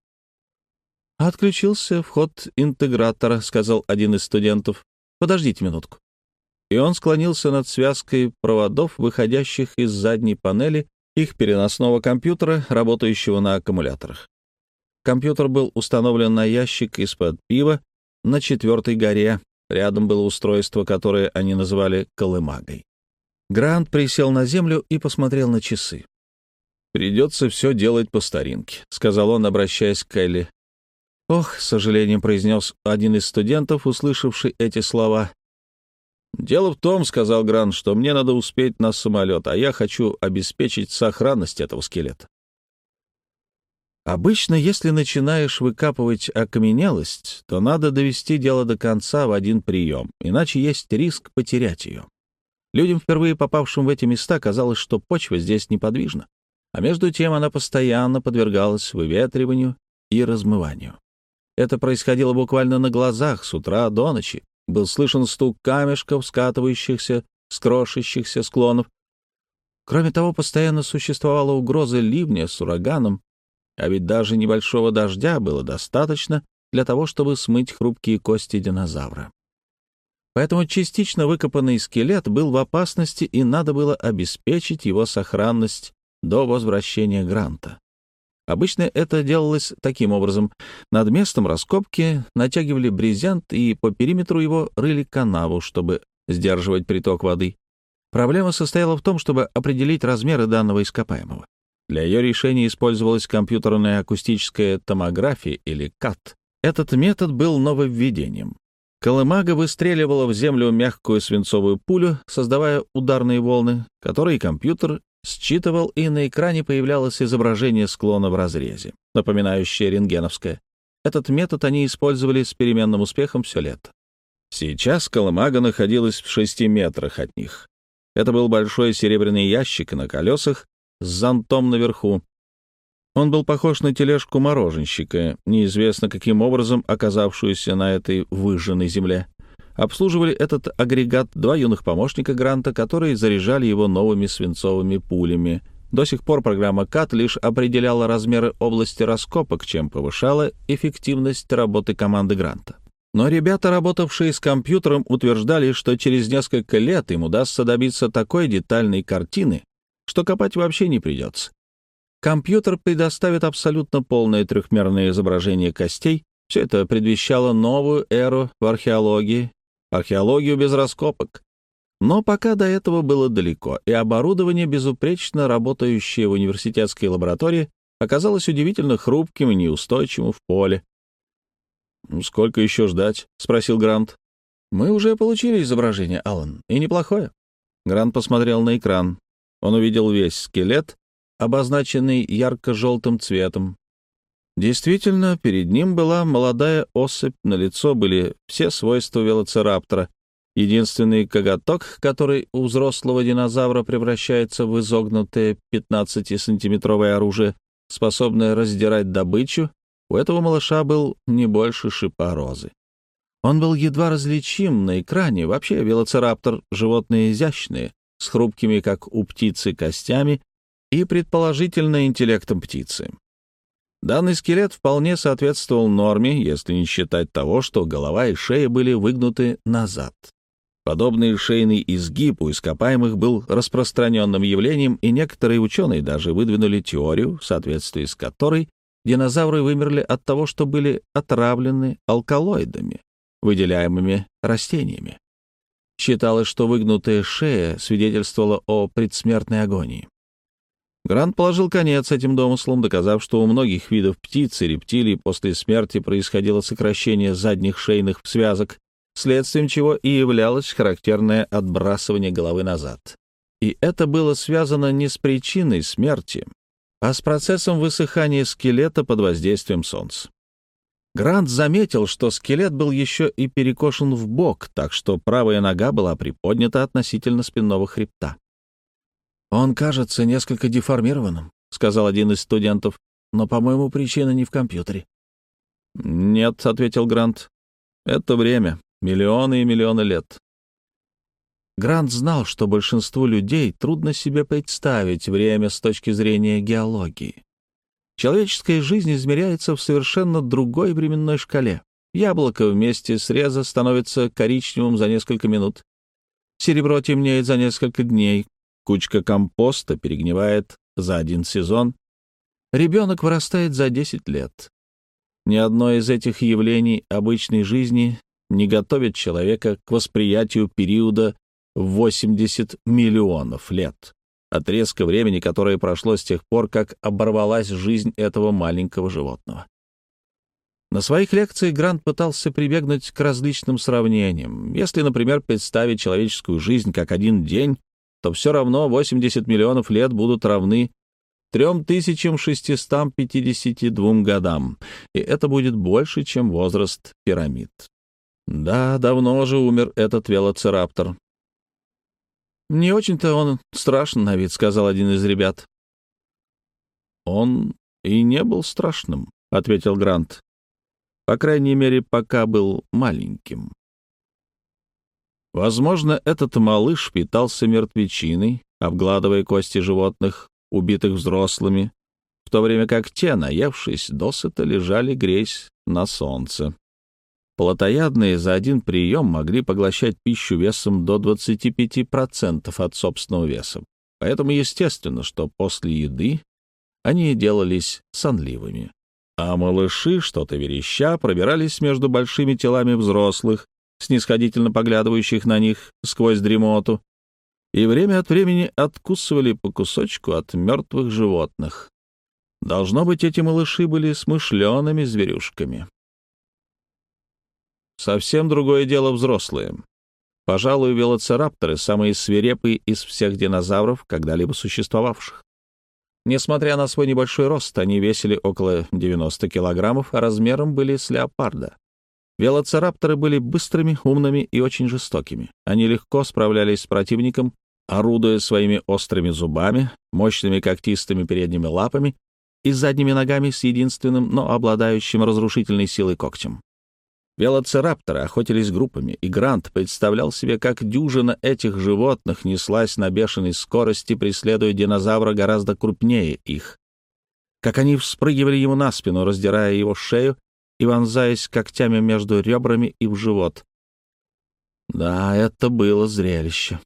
«Отключился вход интегратора», — сказал один из студентов. «Подождите минутку». И он склонился над связкой проводов, выходящих из задней панели их переносного компьютера, работающего на аккумуляторах. Компьютер был установлен на ящик из-под пива на 4-й горе. Рядом было устройство, которое они называли колымагой. Грант присел на землю и посмотрел на часы. «Придется все делать по старинке», — сказал он, обращаясь к Элли. «Ох», — с сожалением произнес один из студентов, услышавший эти слова. «Дело в том, — сказал Грант, — что мне надо успеть на самолет, а я хочу обеспечить сохранность этого скелета». Обычно, если начинаешь выкапывать окаменелость, то надо довести дело до конца в один прием, иначе есть риск потерять ее. Людям, впервые попавшим в эти места, казалось, что почва здесь неподвижна. а между тем она постоянно подвергалась выветриванию и размыванию. Это происходило буквально на глазах с утра до ночи. Был слышен стук камешков, скатывающихся с крошащихся склонов. Кроме того, постоянно существовала угроза ливня с ураганом, а ведь даже небольшого дождя было достаточно для того, чтобы смыть хрупкие кости динозавра. Поэтому частично выкопанный скелет был в опасности, и надо было обеспечить его сохранность до возвращения Гранта. Обычно это делалось таким образом. Над местом раскопки натягивали брезент и по периметру его рыли канаву, чтобы сдерживать приток воды. Проблема состояла в том, чтобы определить размеры данного ископаемого. Для ее решения использовалась компьютерная акустическая томография или КАТ. Этот метод был нововведением. Колымага выстреливала в землю мягкую свинцовую пулю, создавая ударные волны, которые компьютер считывал, и на экране появлялось изображение склона в разрезе, напоминающее рентгеновское. Этот метод они использовали с переменным успехом все лето. Сейчас колымага находилась в 6 метрах от них. Это был большой серебряный ящик на колесах с зонтом наверху. Он был похож на тележку мороженщика, неизвестно каким образом оказавшуюся на этой выжженной земле. Обслуживали этот агрегат 2 юных помощника Гранта, которые заряжали его новыми свинцовыми пулями. До сих пор программа КАТ лишь определяла размеры области раскопок, чем повышала эффективность работы команды Гранта. Но ребята, работавшие с компьютером, утверждали, что через несколько лет им удастся добиться такой детальной картины, что копать вообще не придется. Компьютер предоставит абсолютно полное трехмерное изображение костей. Все это предвещало новую эру в археологии, археологию без раскопок. Но пока до этого было далеко, и оборудование, безупречно работающее в университетской лаборатории, оказалось удивительно хрупким и неустойчивым в поле. «Сколько еще ждать?» — спросил Грант. «Мы уже получили изображение, Аллан, и неплохое». Грант посмотрел на экран. Он увидел весь скелет, обозначенный ярко-желтым цветом. Действительно, перед ним была молодая особь, на лицо были все свойства велоцираптора. Единственный коготок, который у взрослого динозавра превращается в изогнутое 15-сантиметровое оружие, способное раздирать добычу, у этого малыша был не больше шипа розы. Он был едва различим на экране. Вообще, велоцираптор — животные изящные, с хрупкими, как у птицы, костями и, предположительно, интеллектом птицы. Данный скелет вполне соответствовал норме, если не считать того, что голова и шея были выгнуты назад. Подобный шейный изгиб у ископаемых был распространенным явлением, и некоторые ученые даже выдвинули теорию, в соответствии с которой динозавры вымерли от того, что были отравлены алкалоидами, выделяемыми растениями. Считалось, что выгнутая шея свидетельствовала о предсмертной агонии. Грант положил конец этим домыслам, доказав, что у многих видов птиц и рептилий после смерти происходило сокращение задних шейных связок, следствием чего и являлось характерное отбрасывание головы назад. И это было связано не с причиной смерти, а с процессом высыхания скелета под воздействием солнца. Грант заметил, что скелет был еще и перекошен в бок, так что правая нога была приподнята относительно спинного хребта. «Он кажется несколько деформированным», — сказал один из студентов, «но, по-моему, причина не в компьютере». «Нет», — ответил Грант, — «это время, миллионы и миллионы лет». Грант знал, что большинству людей трудно себе представить время с точки зрения геологии. Человеческая жизнь измеряется в совершенно другой временной шкале. Яблоко вместе среза становится коричневым за несколько минут. Серебро темнеет за несколько дней. Кучка компоста перегнивает за 1 сезон. Ребенок вырастает за 10 лет. Ни одно из этих явлений обычной жизни не готовит человека к восприятию периода в 80 миллионов лет, отрезка времени, которое прошло с тех пор, как оборвалась жизнь этого маленького животного. На своих лекциях Грант пытался прибегнуть к различным сравнениям. Если, например, представить человеческую жизнь как один день, то все равно 80 миллионов лет будут равны 3652 годам, и это будет больше, чем возраст пирамид. Да, давно же умер этот велоцираптор. «Не очень-то он страшен на вид», — сказал один из ребят. «Он и не был страшным», — ответил Грант. «По крайней мере, пока был маленьким». Возможно, этот малыш питался мертвечиной, обгладывая кости животных, убитых взрослыми, в то время как те, наевшись досыта, лежали греясь на солнце. Плотоядные за один прием могли поглощать пищу весом до 25% от собственного веса. Поэтому естественно, что после еды они делались сонливыми. А малыши, что-то вереща, пробирались между большими телами взрослых, снисходительно поглядывающих на них сквозь дремоту, и время от времени откусывали по кусочку от мертвых животных. Должно быть, эти малыши были смышленными зверюшками. Совсем другое дело взрослые. Пожалуй, велоцирапторы — самые свирепые из всех динозавров, когда-либо существовавших. Несмотря на свой небольшой рост, они весили около 90 килограммов, а размером были с леопарда. Велоцирапторы были быстрыми, умными и очень жестокими. Они легко справлялись с противником, орудуя своими острыми зубами, мощными когтистыми передними лапами и задними ногами с единственным, но обладающим разрушительной силой когтем. Велоцирапторы охотились группами, и Грант представлял себе, как дюжина этих животных неслась на бешеной скорости, преследуя динозавра гораздо крупнее их. Как они вспрыгивали ему на спину, раздирая его шею и вонзаясь когтями между ребрами и в живот. Да, это было зрелище.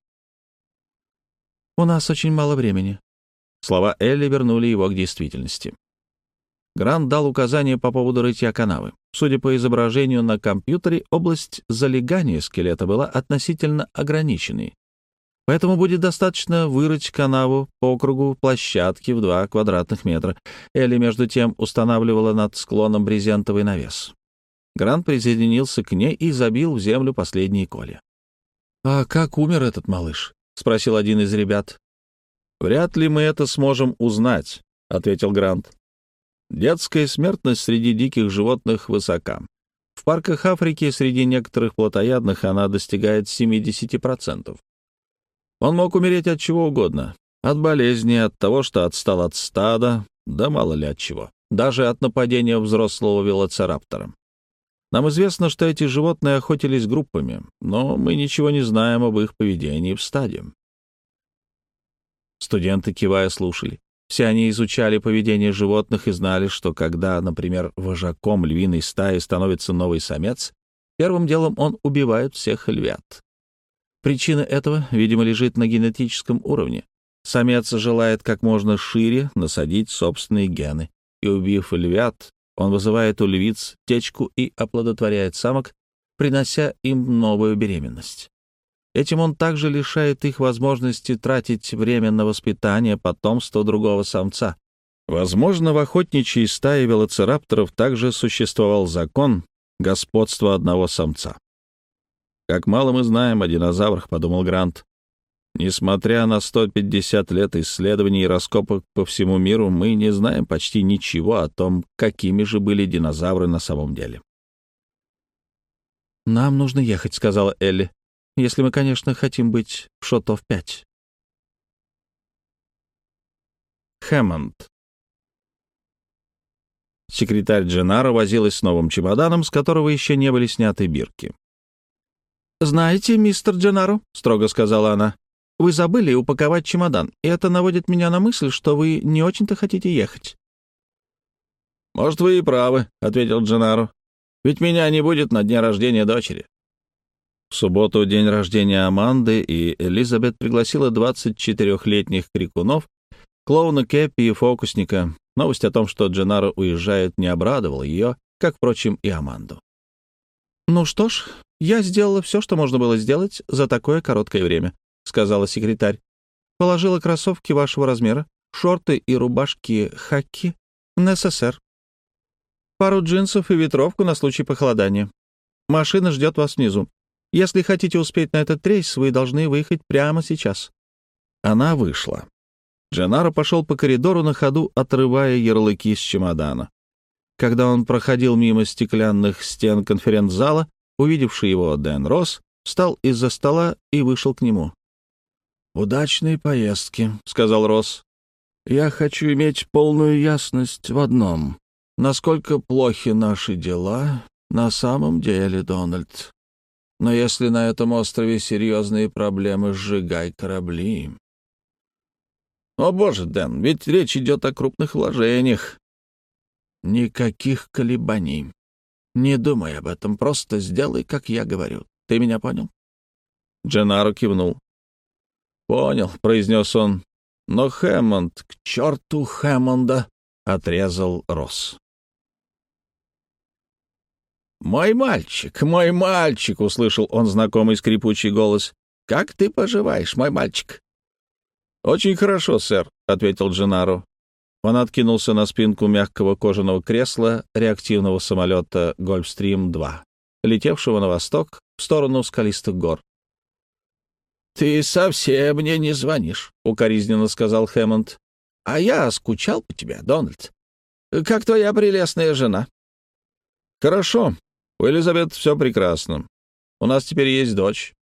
«У нас очень мало времени». Слова Элли вернули его к действительности. Грант дал указание по поводу рытья канавы. Судя по изображению на компьютере, область залегания скелета была относительно ограниченной. Поэтому будет достаточно вырыть канаву по кругу площадки в 2 квадратных метра. Элли, между тем, устанавливала над склоном брезентовый навес. Грант присоединился к ней и забил в землю последние колья. «А как умер этот малыш?» — спросил один из ребят. «Вряд ли мы это сможем узнать», — ответил Грант. «Детская смертность среди диких животных высока. В парках Африки среди некоторых плотоядных она достигает 70%. Он мог умереть от чего угодно. От болезни, от того, что отстал от стада, да мало ли от чего. Даже от нападения взрослого велоцираптора. Нам известно, что эти животные охотились группами, но мы ничего не знаем об их поведении в стаде». Студенты, кивая, слушали. Все они изучали поведение животных и знали, что когда, например, вожаком львиной стаи становится новый самец, первым делом он убивает всех львят. Причина этого, видимо, лежит на генетическом уровне. Самец желает как можно шире насадить собственные гены, и, убив львят, он вызывает у львиц течку и оплодотворяет самок, принося им новую беременность. Этим он также лишает их возможности тратить время на воспитание потомства другого самца. Возможно, в охотничьей стае велоцирапторов также существовал закон господства одного самца. «Как мало мы знаем о динозаврах», — подумал Грант. «Несмотря на 150 лет исследований и раскопок по всему миру, мы не знаем почти ничего о том, какими же были динозавры на самом деле». «Нам нужно ехать», — сказала Элли. «Если мы, конечно, хотим быть в Шотов-5». Хэммонд. Секретарь Дженнаро возилась с новым чемоданом, с которого еще не были сняты бирки. «Знаете, мистер Дженнаро», — строго сказала она, — «вы забыли упаковать чемодан, и это наводит меня на мысль, что вы не очень-то хотите ехать». «Может, вы и правы», — ответил Дженнаро. «Ведь меня не будет на дне рождения дочери». В субботу день рождения Аманды, и Элизабет пригласила 24-летних крикунов, клоуна Кеппи и фокусника. Новость о том, что Дженнаро уезжает, не обрадовала ее, как, впрочем, и Аманду. «Ну что ж, я сделала все, что можно было сделать за такое короткое время», — сказала секретарь. «Положила кроссовки вашего размера, шорты и рубашки хаки на СССР, пару джинсов и ветровку на случай похолодания. Машина ждет вас внизу. Если хотите успеть на этот рейс, вы должны выехать прямо сейчас». Она вышла. Дженнаро пошел по коридору на ходу, отрывая ярлыки с чемодана. Когда он проходил мимо стеклянных стен конференц-зала, увидевший его Дэн Росс встал из-за стола и вышел к нему. «Удачной поездки», — сказал Росс. Я хочу иметь полную ясность в одном. Насколько плохи наши дела на самом деле, Дональд. Но если на этом острове серьезные проблемы, сжигай корабли. О, боже, Дэн, ведь речь идет о крупных вложениях. Никаких колебаний. Не думай об этом, просто сделай, как я говорю. Ты меня понял? Дженнаро кивнул. «Понял», — произнес он. «Но Хэммонд, к черту Хэммонда!» — отрезал Росс. «Мой мальчик!» — услышал он знакомый скрипучий голос. «Как ты поживаешь, мой мальчик?» «Очень хорошо, сэр», — ответил Дженнаро. Он откинулся на спинку мягкого кожаного кресла реактивного самолета «Гольфстрим-2», летевшего на восток в сторону скалистых гор. «Ты совсем мне не звонишь», — укоризненно сказал Хэммонд. «А я скучал по тебе, Дональд. Как твоя прелестная жена?» «Хорошо. У Элизабет все прекрасно. У нас теперь есть дочь».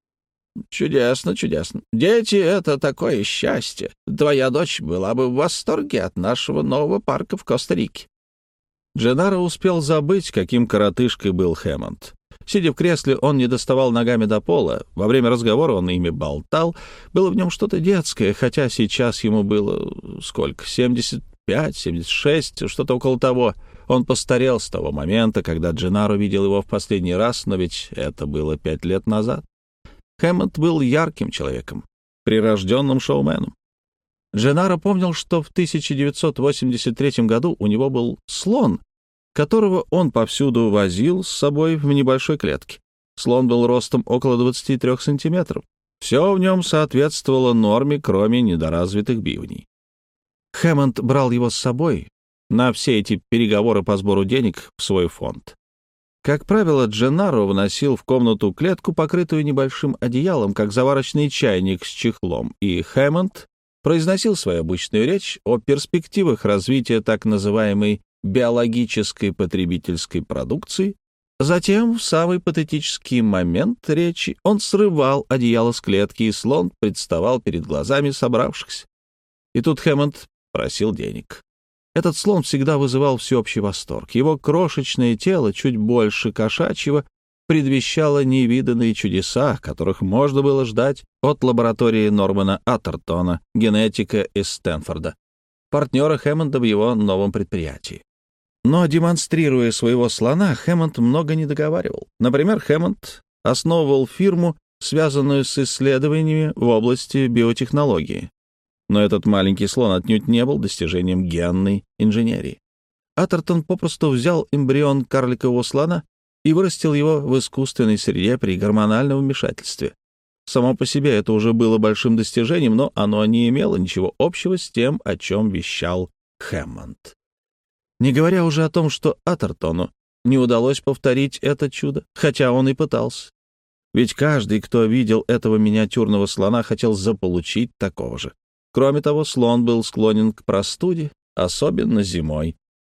«Чудесно, чудесно. Дети — это такое счастье. Твоя дочь была бы в восторге от нашего нового парка в Коста-Рике». Дженнаро успел забыть, каким коротышкой был Хэммонд. Сидя в кресле, он не доставал ногами до пола. Во время разговора он ими болтал. Было в нем что-то детское, хотя сейчас ему было сколько? 75, 76, что-то около того. Он постарел с того момента, когда Дженнаро видел его в последний раз, но ведь это было 5 лет назад. Хэммонд был ярким человеком, прирожденным шоуменом. Дженнаро помнил, что в 1983 году у него был слон, которого он повсюду возил с собой в небольшой клетке. Слон был ростом около 23 сантиметров. Все в нем соответствовало норме, кроме недоразвитых бивней. Хэммонд брал его с собой на все эти переговоры по сбору денег в свой фонд. Как правило, Дженнаро вносил в комнату клетку, покрытую небольшим одеялом, как заварочный чайник с чехлом, и Хэммонд произносил свою обычную речь о перспективах развития так называемой биологической потребительской продукции. Затем, в самый патетический момент речи, он срывал одеяло с клетки, и слон представал перед глазами собравшихся. И тут Хэммонд просил денег. Этот слон всегда вызывал всеобщий восторг. Его крошечное тело, чуть больше кошачьего, предвещало невиданные чудеса, которых можно было ждать от лаборатории Нормана Атертона, генетика из Стэнфорда, партнера Хэммонда в его новом предприятии. Но, демонстрируя своего слона, Хэммонд много не договаривал. Например, Хэммонд основывал фирму, связанную с исследованиями в области биотехнологии. Но этот маленький слон отнюдь не был достижением генной инженерии. Атертон попросту взял эмбрион карликового слона и вырастил его в искусственной среде при гормональном вмешательстве. Само по себе это уже было большим достижением, но оно не имело ничего общего с тем, о чем вещал Хэммонд. Не говоря уже о том, что Атертону не удалось повторить это чудо, хотя он и пытался. Ведь каждый, кто видел этого миниатюрного слона, хотел заполучить такого же. Кроме того, слон был склонен к простуде, особенно зимой.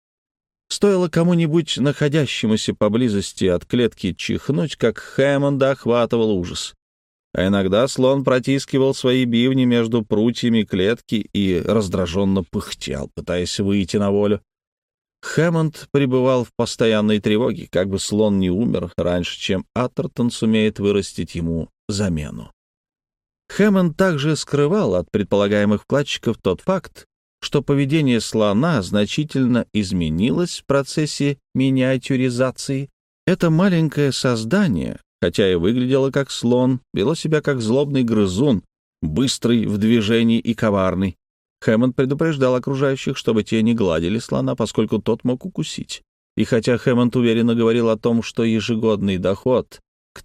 Стоило кому-нибудь, находящемуся поблизости от клетки, чихнуть, как Хэммонда охватывал ужас. А иногда слон протискивал свои бивни между прутьями клетки и раздраженно пыхтел, пытаясь выйти на волю. Хэммонд пребывал в постоянной тревоге, как бы слон не умер раньше, чем Атертон сумеет вырастить ему замену. Хэммонд также скрывал от предполагаемых вкладчиков тот факт, что поведение слона значительно изменилось в процессе миниатюризации. Это маленькое создание, хотя и выглядело как слон, вело себя как злобный грызун, быстрый в движении и коварный. Хэммонд предупреждал окружающих, чтобы те не гладили слона, поскольку тот мог укусить. И хотя Хэммонд уверенно говорил о том, что ежегодный доход к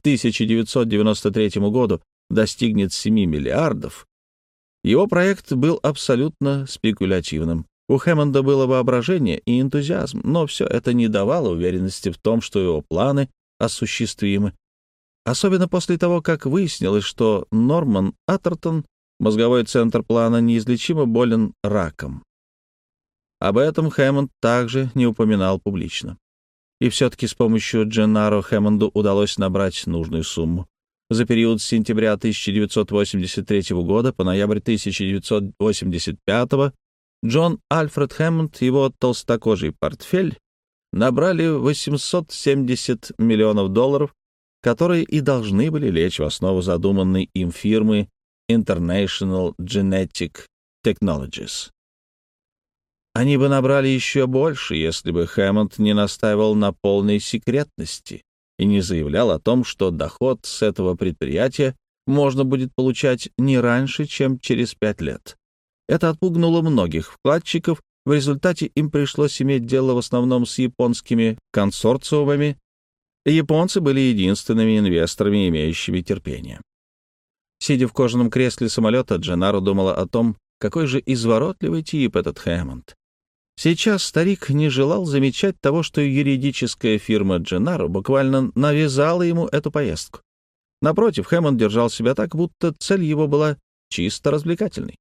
1993 году достигнет 7 миллиардов, его проект был абсолютно спекулятивным. У Хэммонда было воображение и энтузиазм, но все это не давало уверенности в том, что его планы осуществимы. Особенно после того, как выяснилось, что Норман Атертон, мозговой центр плана, неизлечимо болен раком. Об этом Хэммонд также не упоминал публично. И все-таки с помощью Дженнаро Хэммонду удалось набрать нужную сумму. За период с сентября 1983 года по ноябрь 1985 Джон Альфред Хэммонд и его толстокожий портфель набрали $870 миллионов, которые и должны были лечь в основу задуманной им фирмы International Genetic Technologies. Они бы набрали еще больше, если бы Хэммонд не настаивал на полной секретности и не заявлял о том, что доход с этого предприятия можно будет получать не раньше, чем через 5 лет. Это отпугнуло многих вкладчиков, в результате им пришлось иметь дело в основном с японскими консорциумами. Японцы были единственными инвесторами, имеющими терпение. Сидя в кожаном кресле самолета, Дженаро думала о том, какой же изворотливый тип этот Хэммонд. Сейчас старик не желал замечать того, что юридическая фирма Дженаро буквально навязала ему эту поездку. Напротив, Хэммонд держал себя так, будто цель его была чисто развлекательной.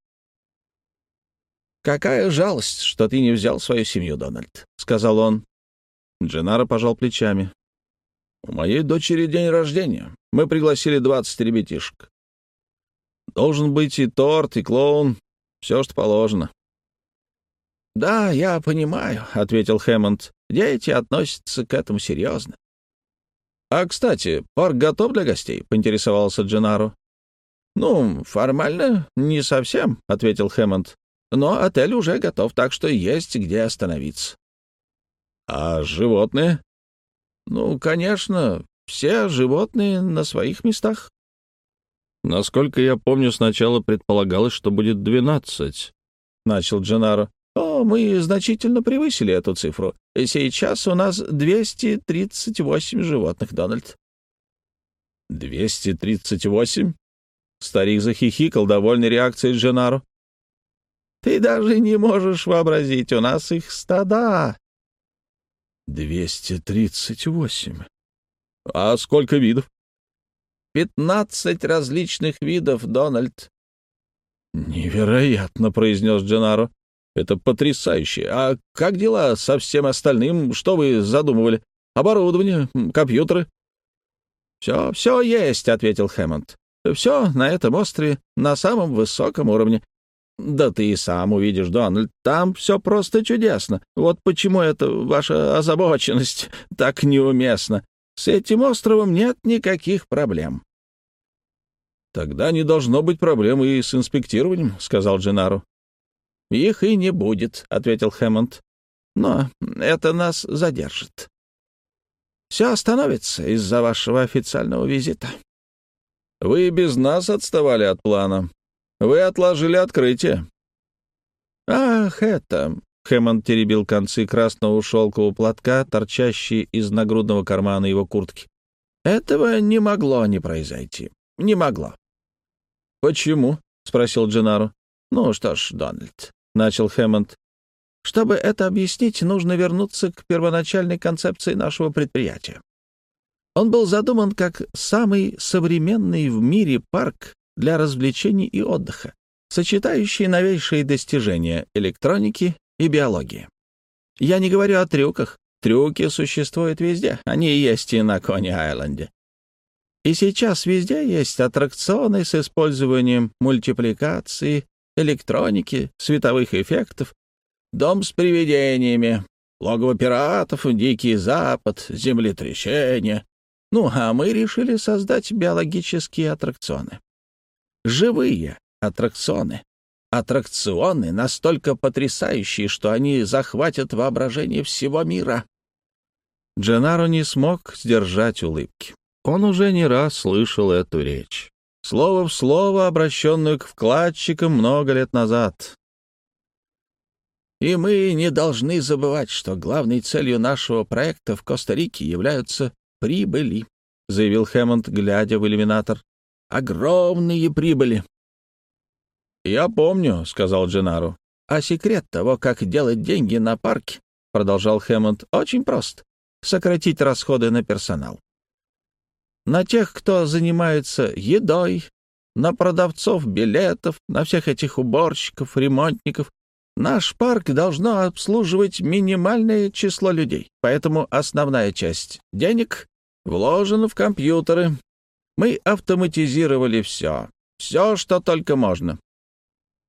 «Какая жалость, что ты не взял свою семью, Дональд», — сказал он. Дженаро пожал плечами. «У моей дочери день рождения. Мы пригласили 20 ребятишек. Должен быть и торт, и клоун. Все, что положено». «Да, я понимаю», — ответил Хэммонд. «Дети относятся к этому серьезно». «А, кстати, парк готов для гостей?» — поинтересовался Дженаро. «Ну, формально не совсем», — ответил Хэммонд. «Но отель уже готов, так что есть где остановиться». «А животные?» «Ну, конечно, все животные на своих местах». «Насколько я помню, сначала предполагалось, что будет 12», — начал Дженаро. «О, мы значительно превысили эту цифру. Сейчас у нас 238 животных, Дональд». «238?» Старик захихикал, довольный реакцией Дженаро. «Ты даже не можешь вообразить, у нас их стада». 238. А сколько видов? 15 различных видов, Дональд. Невероятно, произнес Дженаро. Это потрясающе. А как дела со всем остальным? Что вы задумывали? Оборудование, компьютеры? Все есть, ответил Хэммонд. Все на этом острове на самом высоком уровне. Да ты и сам увидишь, Дональд, там все просто чудесно. Вот почему эта ваша озабоченность так неуместна. С этим островом нет никаких проблем. Тогда не должно быть проблем и с инспектированием, сказал Дженаро. Их и не будет, ответил Хэммонд. Но это нас задержит. Все остановится из-за вашего официального визита. Вы без нас отставали от плана. Вы отложили открытие. Ах, это... Хэммонд теребил концы красного шелкового платка, торчащие из нагрудного кармана его куртки. Этого не могло не произойти. Не могло. Почему? Спросил Дженаро. Ну что ж, Дональд, начал Хэммонд. Чтобы это объяснить, нужно вернуться к первоначальной концепции нашего предприятия. Он был задуман как самый современный в мире парк для развлечений и отдыха, сочетающий новейшие достижения электроники и биологии. Я не говорю о трюках. Трюки существуют везде. Они есть и на Кони-Айленде. И сейчас везде есть аттракционы с использованием мультипликации, электроники, световых эффектов, дом с привидениями, логово пиратов, Дикий Запад, землетрясения. Ну, а мы решили создать биологические аттракционы. Живые аттракционы. Аттракционы настолько потрясающие, что они захватят воображение всего мира. Дженаро не смог сдержать улыбки. Он уже не раз слышал эту речь. Слово в слово, обращенную к вкладчикам много лет назад. И мы не должны забывать, что главной целью нашего проекта в Коста-Рике являются прибыли, заявил Хэммонд, глядя в иллюминатор. Огромные прибыли. «Я помню», — сказал Дженаро. «А секрет того, как делать деньги на парке, — продолжал Хэммонд, — очень прост. Сократить расходы на персонал. На тех, кто занимается едой, на продавцов билетов, на всех этих уборщиков, ремонтников. Наш парк должно обслуживать минимальное число людей, поэтому основная часть денег вложена в компьютеры. Мы автоматизировали все, что только можно».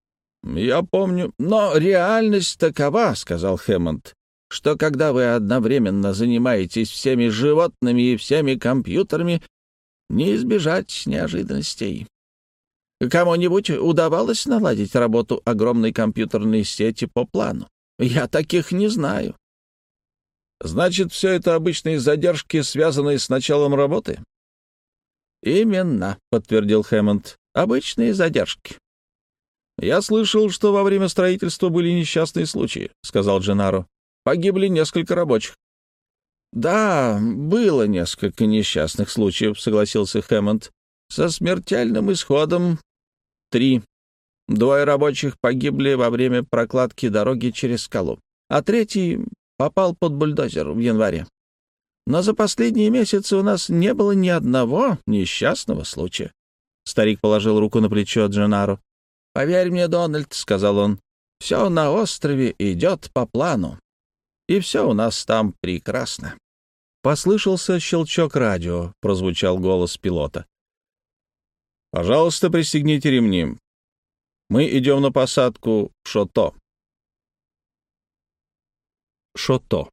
«Я помню, но реальность такова, — сказал Хэммонд, — что когда вы одновременно занимаетесь всеми животными и всеми компьютерами, не избежать неожиданностей. Кому-нибудь удавалось наладить работу огромной компьютерной сети по плану? Я таких не знаю». «Значит, все это обычные задержки, связанные с началом работы?» «Именно», — подтвердил Хэммонд, — «обычные задержки». «Я слышал, что во время строительства были несчастные случаи», — сказал Дженаро. «Погибли несколько рабочих». «Да, было несколько несчастных случаев», — согласился Хэммонд. «Со смертельным исходом 3. 2 рабочих погибли во время прокладки дороги через скалу, а 3 попал под бульдозер в январе. Но за последние месяцы у нас не было ни одного несчастного случая». Старик положил руку на плечо Дженаро. «Поверь мне, Дональд, — сказал он, — все на острове идет по плану, и все у нас там прекрасно». Послышался щелчок радио, прозвучал голос пилота. «Пожалуйста, пристегните ремни. Мы идем на посадку в Шото». Шото.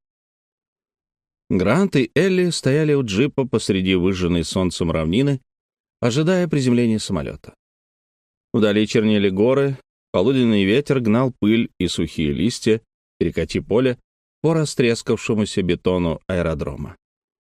Грант и Элли стояли у джипа посреди выжженной солнцем равнины, ожидая приземления самолета. Вдали чернели горы, полуденный ветер гнал пыль и сухие листья, перекати поле по растрескавшемуся бетону аэродрома.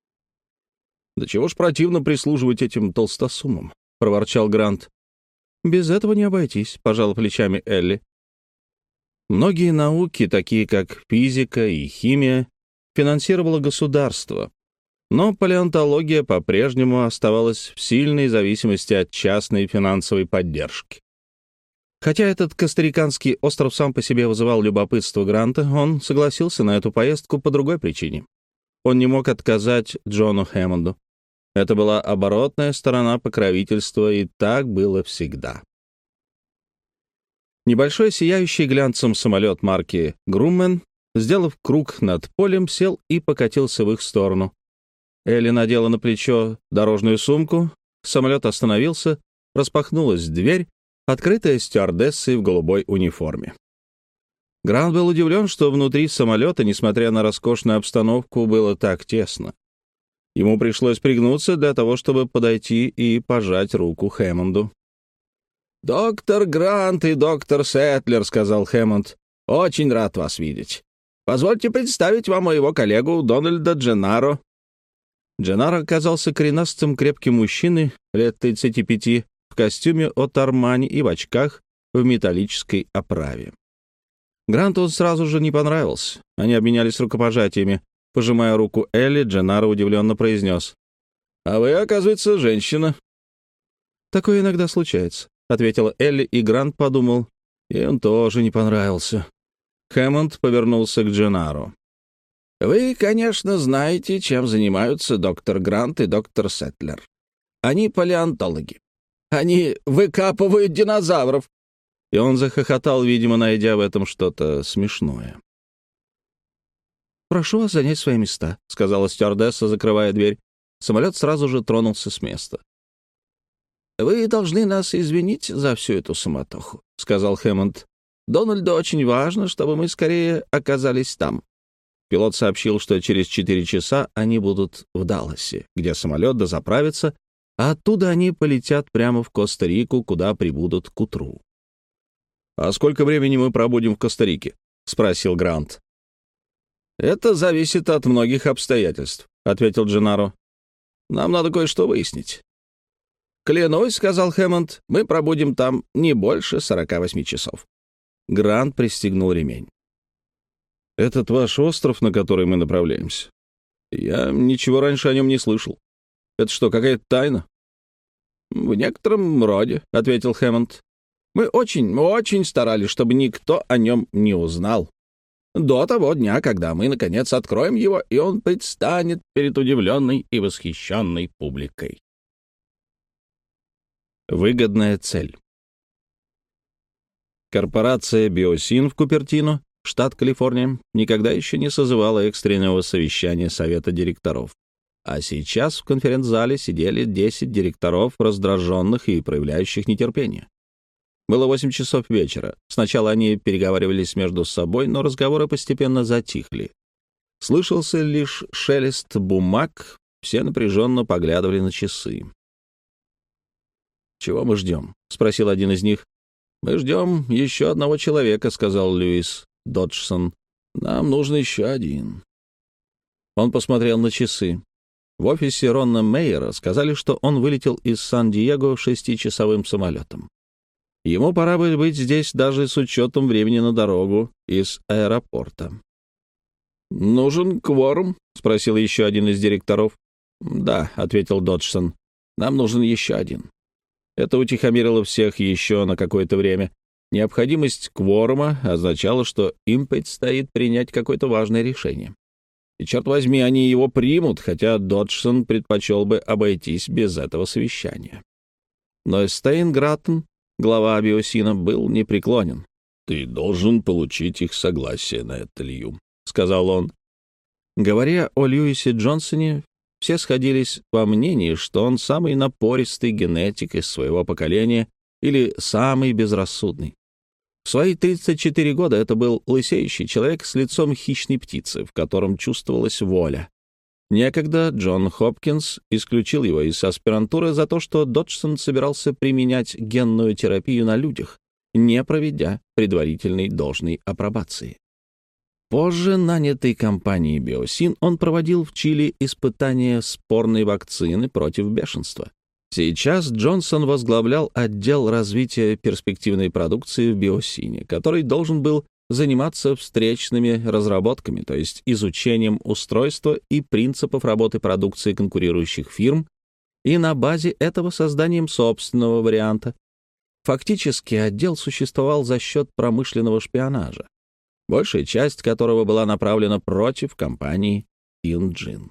«Да чего ж противно прислуживать этим толстосумам», — проворчал Грант. «Без этого не обойтись», — пожал плечами Элли. Многие науки, такие как физика и химия, финансировало государство, но палеонтология по-прежнему оставалась в сильной зависимости от частной финансовой поддержки. Хотя этот костариканский остров сам по себе вызывал любопытство Гранта, он согласился на эту поездку по другой причине. Он не мог отказать Джону Хэммонду. Это была оборотная сторона покровительства, и так было всегда. Небольшой сияющий глянцем самолет марки «Груммен», сделав круг над полем, сел и покатился в их сторону. Элли надела на плечо дорожную сумку, самолет остановился, распахнулась дверь, открытая стюардессой в голубой униформе. Грант был удивлен, что внутри самолета, несмотря на роскошную обстановку, было так тесно. Ему пришлось пригнуться для того, чтобы подойти и пожать руку Хэммонду. «Доктор Грант и доктор Сетлер», — сказал Хэммонд, — «очень рад вас видеть. Позвольте представить вам моего коллегу Дональда Дженаро». Дженаро оказался коренастым крепким мужчиной лет 35 в костюме от Армани и в очках в металлической оправе. Гранту он сразу же не понравился. Они обменялись рукопожатиями. Пожимая руку Элли, Дженаро удивленно произнес: «А вы, оказывается, женщина». «Такое иногда случается», — ответила Элли, и Грант подумал, и он тоже не понравился. Хэммонд повернулся к Дженаро. «Вы, конечно, знаете, чем занимаются доктор Грант и доктор Сетлер. Они палеонтологи. Они выкапывают динозавров». И он захохотал, видимо, найдя в этом что-то смешное. «Прошу вас занять свои места», — сказала стюардесса, закрывая дверь. Самолет сразу же тронулся с места. «Вы должны нас извинить за всю эту суматоху», — сказал Хэммонд. «Дональду очень важно, чтобы мы скорее оказались там». Пилот сообщил, что через 4 часа они будут в Далласе, где самолет дозаправится, а оттуда они полетят прямо в Коста-Рику, куда прибудут к утру. «А сколько времени мы пробудем в Коста-Рике?» — спросил Грант. «Это зависит от многих обстоятельств», — ответил Дженаро. «Нам надо кое-что выяснить». «Клянусь, — сказал Хэммонд, — мы пробудем там не больше 48 часов». Грант пристегнул ремень. «Этот ваш остров, на который мы направляемся? Я ничего раньше о нем не слышал. Это что, какая-то тайна?» «В некотором роде», — ответил Хэммонд. «Мы очень старались, чтобы никто о нем не узнал. До того дня, когда мы, наконец, откроем его, и он предстанет перед удивленной и восхищенной публикой». Выгодная цель. Корпорация «Биосин» в Купертино, штат Калифорния, никогда еще не созывала экстренного совещания совета директоров. А сейчас в конференц-зале сидели 10 директоров, раздраженных и проявляющих нетерпение. Было 8 часов вечера. Сначала они переговаривались между собой, но разговоры постепенно затихли. Слышался лишь шелест бумаг, все напряженно поглядывали на часы. «Чего мы ждем?» — спросил один из них. «Мы ждем еще одного человека», — сказал Льюис Доджсон. «Нам нужен еще один». Он посмотрел на часы. В офисе Рона Мейера сказали, что он вылетел из Сан-Диего 6-часовым самолетом. Ему пора бы быть здесь даже с учетом времени на дорогу из аэропорта. «Нужен кворум?» — спросил еще один из директоров. «Да», — ответил Доджсон, — «нам нужен еще один». Это утихомирило всех еще на какое-то время. Необходимость кворума означала, что им предстоит принять какое-то важное решение. И, черт возьми, они его примут, хотя Доджсон предпочел бы обойтись без этого совещания. Но Стейнгратен, глава Биосина, был непреклонен. «Ты должен получить их согласие на это, Лью», — сказал он. Говоря о Льюисе Джонсоне, все сходились во мнении, что он самый напористый генетик из своего поколения или самый безрассудный. В свои 34 года это был лысеющий человек с лицом хищной птицы, в котором чувствовалась воля. Некогда Джон Хопкинс исключил его из аспирантуры за то, что Доджсон собирался применять генную терапию на людях, не проведя предварительной должной апробации. Позже, нанятый компанией Биосин, он проводил в Чили испытания спорной вакцины против бешенства. Сейчас Джонсон возглавлял отдел развития перспективной продукции в Биосине, который должен был заниматься встречными разработками, то есть изучением устройства и принципов работы продукции конкурирующих фирм, и на базе этого созданием собственного варианта. Фактически отдел существовал за счет промышленного шпионажа, большая часть которого была направлена против компании Инджин.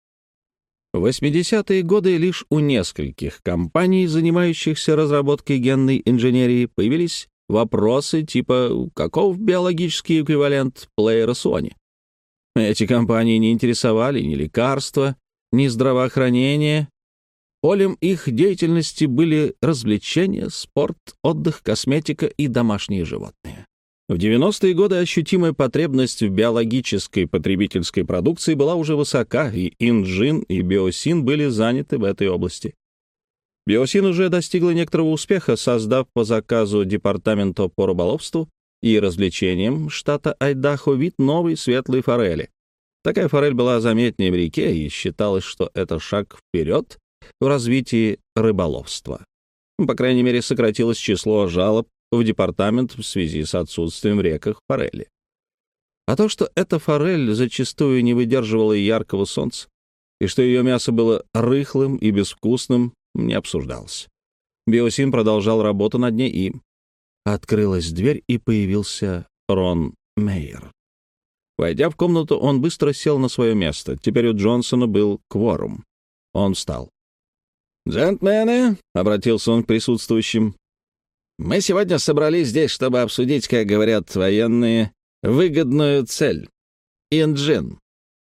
В 80-е годы лишь у нескольких компаний, занимающихся разработкой генной инженерии, появились вопросы типа «каков биологический эквивалент плеера Sony?». Эти компании не интересовали ни лекарства, ни здравоохранение. Полем их деятельности были развлечения, спорт, отдых, косметика и домашние животные. В 90-е годы ощутимая потребность в биологической потребительской продукции была уже высока, и Инджин и Биосин были заняты в этой области. Биосин уже достигла некоторого успеха, создав по заказу Департамента по рыболовству и развлечениям штата Айдахо вид новой светлой форели. Такая форель была заметнее в реке, и считалось, что это шаг вперед в развитии рыболовства. По крайней мере, сократилось число жалоб в департамент в связи с отсутствием в реках форели. А то, что эта форель зачастую не выдерживала яркого солнца, и что ее мясо было рыхлым и безвкусным, не обсуждалось. Биосин продолжал работу над ней, и открылась дверь, и появился Рон Мейер. Войдя в комнату, он быстро сел на свое место. Теперь у Джонсона был кворум. Он встал. «Джентльмены», — обратился он к присутствующим, — «мы сегодня собрались здесь, чтобы обсудить, как говорят военные, выгодную цель — Инджин».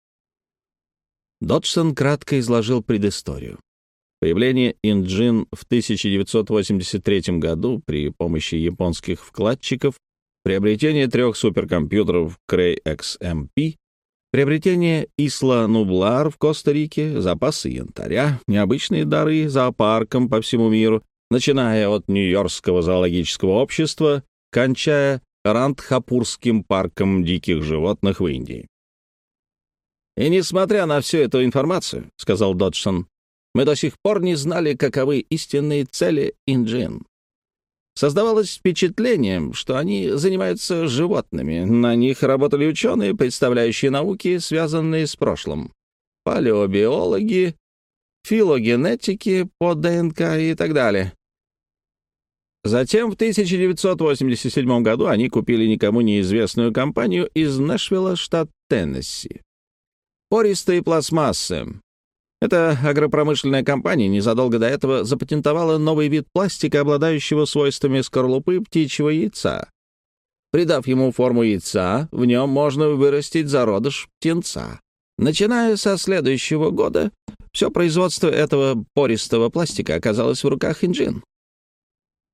Доджсон кратко изложил предысторию. Появление Инджин в 1983 году при помощи японских вкладчиков, приобретение 3 суперкомпьютеров Cray XMP, приобретение Исла Нублар в Коста-Рике, запасы янтаря, необычные дары зоопаркам по всему миру, начиная от Нью-Йоркского зоологического общества, кончая Рандхапурским парком диких животных в Индии. «И несмотря на всю эту информацию, — сказал Доджсон, — мы до сих пор не знали, каковы истинные цели Инджин. Создавалось впечатление, что они занимаются животными. На них работали ученые, представляющие науки, связанные с прошлым. Палеобиологи, филогенетики по ДНК и так далее. Затем в 1987 году они купили никому неизвестную компанию из Нэшвилла, штат Теннесси. Пористые пластмассы. Эта агропромышленная компания незадолго до этого запатентовала новый вид пластика, обладающего свойствами скорлупы птичьего яйца. Придав ему форму яйца, в нем можно вырастить зародыш птенца. Начиная со следующего года, все производство этого пористого пластика оказалось в руках Инджин.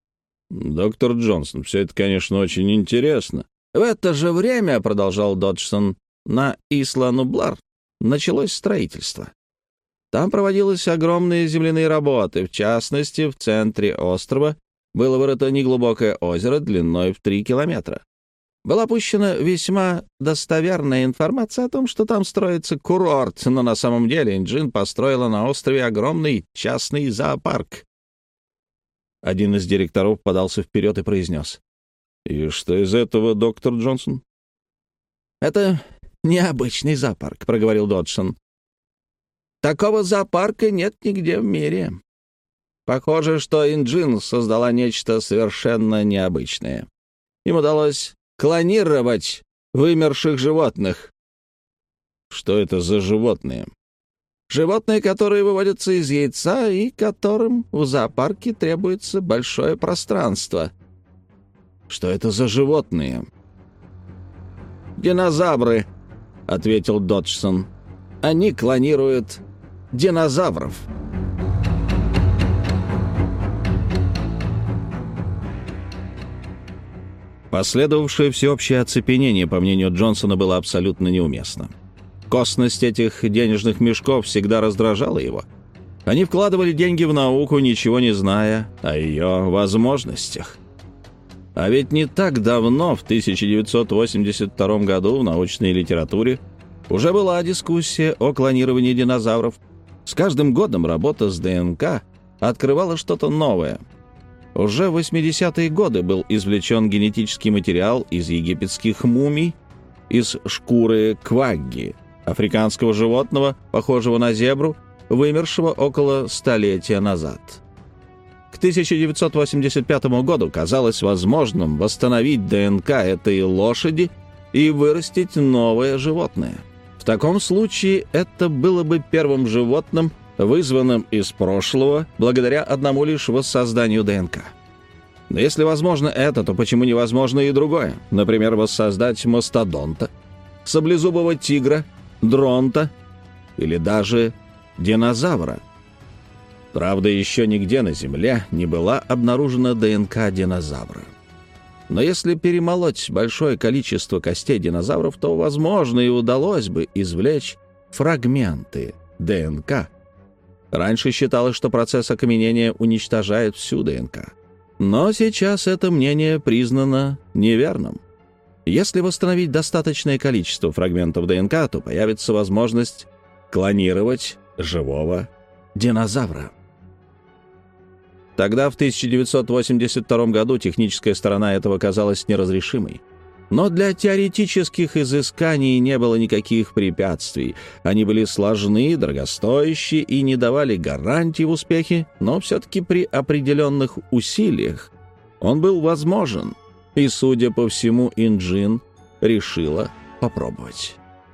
«Доктор Джонсон, все это, конечно, очень интересно». «В это же время, — продолжал Доджсон, — на Исла-Нублар началось строительство. Там проводились огромные земляные работы. В частности, в центре острова было вырыто неглубокое озеро длиной в 3 километра. Была пущена весьма достоверная информация о том, что там строится курорт, но на самом деле Инджин построила на острове огромный частный зоопарк». Один из директоров подался вперед и произнес: «И что из этого, доктор Джонсон?» «Это необычный зоопарк», — проговорил Доджсон. «Такого зоопарка нет нигде в мире. Похоже, что Инджин создала нечто совершенно необычное. Им удалось клонировать вымерших животных». «Что это за животные?» «Животные, которые выводятся из яйца и которым в зоопарке требуется большое пространство». «Что это за животные?» «Динозавры», — ответил Доджсон. «Они клонируют динозавров». Последовавшее всеобщее оцепенение, по мнению Джонсона, было абсолютно неуместно. Косность этих денежных мешков всегда раздражала его. Они вкладывали деньги в науку, ничего не зная о ее возможностях. А ведь не так давно, в 1982 году, в научной литературе уже была дискуссия о клонировании динозавров. С каждым годом работа с ДНК открывала что-то новое. Уже в 80-е годы был извлечен генетический материал из египетских мумий, из шкуры квагги, африканского животного, похожего на зебру, вымершего около столетия назад. К 1985 году казалось возможным восстановить ДНК этой лошади и вырастить новое животное. В таком случае это было бы первым животным, вызванным из прошлого благодаря одному лишь воссозданию ДНК. Но если возможно это, то почему невозможно и другое? Например, воссоздать мастодонта, саблезубого тигра, дронта или даже динозавра. Правда, еще нигде на Земле не была обнаружена ДНК динозавра. Но если перемолоть большое количество костей динозавров, то, возможно, и удалось бы извлечь фрагменты ДНК. Раньше считалось, что процесс окаменения уничтожает всю ДНК. Но сейчас это мнение признано неверным. Если восстановить достаточное количество фрагментов ДНК, то появится возможность клонировать живого динозавра. Тогда, в 1982 году, техническая сторона этого казалась неразрешимой. Но для теоретических изысканий не было никаких препятствий. Они были сложны, дорогостоящие и не давали гарантий в успехе, но все-таки при определенных усилиях он был возможен. И, судя по всему, Инджин решила попробовать.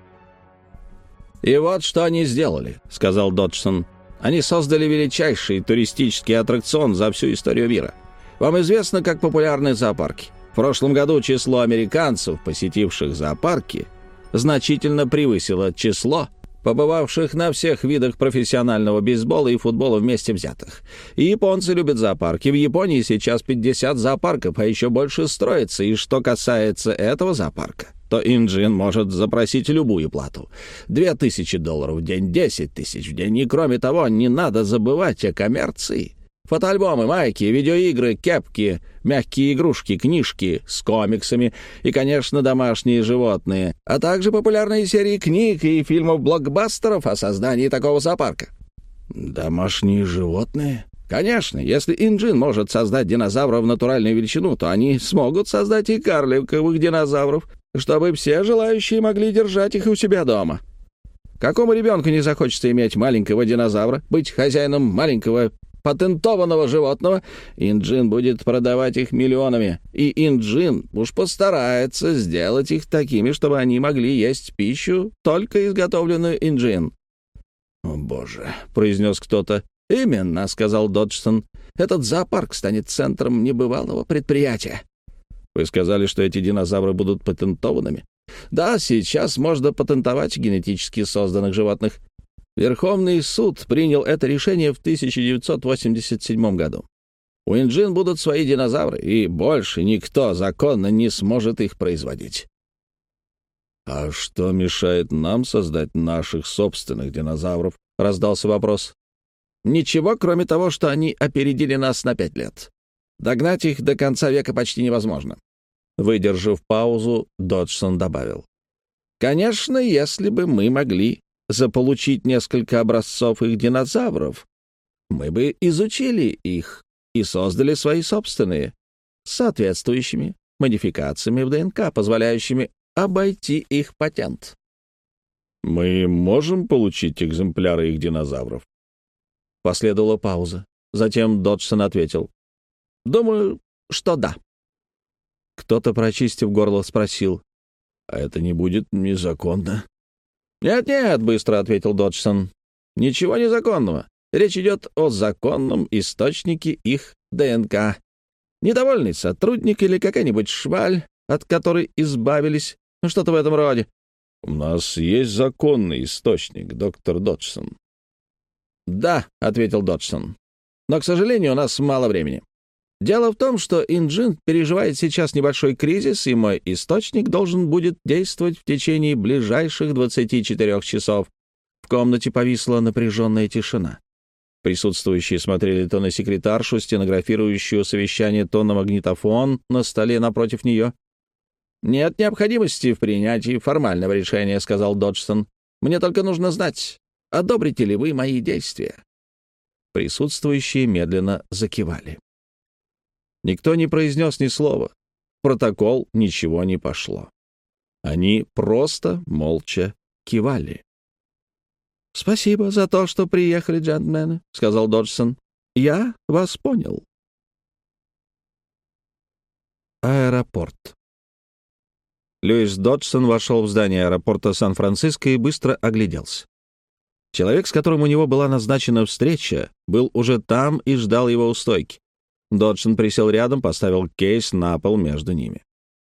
«И вот что они сделали», — сказал Доджсон. «Они создали величайший туристический аттракцион за всю историю мира. Вам известно, как популярны зоопарки. В прошлом году число американцев, посетивших зоопарки, значительно превысило число побывавших на всех видах профессионального бейсбола и футбола вместе взятых. И японцы любят зоопарки. В Японии сейчас 50 зоопарков, а еще больше строится. И что касается этого зоопарка, то Инджин может запросить любую плату. $2000 в день, 10 тысяч в день. И кроме того, не надо забывать о коммерции. Фотоальбомы, майки, видеоигры, кепки, мягкие игрушки, книжки с комиксами и, конечно, домашние животные, а также популярные серии книг и фильмов-блокбастеров о создании такого зоопарка». «Домашние животные?» «Конечно, если Инджин может создать динозавра в натуральную величину, то они смогут создать и карликовых динозавров, чтобы все желающие могли держать их у себя дома. Какому ребенку не захочется иметь маленького динозавра, быть хозяином маленького патентованного животного? Инджин будет продавать их миллионами, и Инджин уж постарается сделать их такими, чтобы они могли есть пищу, только изготовленную Инджин». «О, боже», — произнес кто-то. «Именно», — сказал Доджсон, — «этот зоопарк станет центром небывалого предприятия». «Вы сказали, что эти динозавры будут патентованными?» «Да, сейчас можно патентовать генетически созданных животных. Верховный суд принял это решение в 1987 году. У Инджин будут свои динозавры, и больше никто законно не сможет их производить. «А что мешает нам создать наших собственных динозавров?» — раздался вопрос. Ничего, кроме того, что они опередили нас на 5 лет. Догнать их до конца века почти невозможно. Выдержав паузу, Доджсон добавил. Конечно, если бы мы могли заполучить несколько образцов их динозавров, мы бы изучили их и создали свои собственные, с соответствующими модификациями в ДНК, позволяющими обойти их патент. «Мы можем получить экземпляры их динозавров?» Последовала пауза. Затем Доджсон ответил. «Думаю, что да». Кто-то, прочистив горло, спросил. «А это не будет незаконно?» «Нет-нет», — быстро ответил Доджсон. «Ничего незаконного. Речь идет о законном источнике их ДНК. Недовольный сотрудник или какая-нибудь шваль, от которой избавились, что-то в этом роде». «У нас есть законный источник, доктор Доджсон». «Да», — ответил Доджсон. «Но, к сожалению, у нас мало времени. Дело в том, что Инджин переживает сейчас небольшой кризис, и мой источник должен будет действовать в течение ближайших 24 часов». В комнате повисла напряженная тишина. Присутствующие смотрели то на секретаршу, стенографирующую совещание, то на магнитофон на столе напротив нее. «Нет необходимости в принятии формального решения», — сказал Доджсон. «Мне только нужно знать, одобрите ли вы мои действия?» Присутствующие медленно закивали. Никто не произнес ни слова. В протокол ничего не пошло. Они просто молча кивали. «Спасибо за то, что приехали, джентльмены», — сказал Доджсон. «Я вас понял». Аэропорт. Льюис Доджсон вошел в здание аэропорта Сан-Франциско и быстро огляделся. Человек, с которым у него была назначена встреча, был уже там и ждал его у стойки. Доджсон присел рядом, поставил кейс на пол между ними.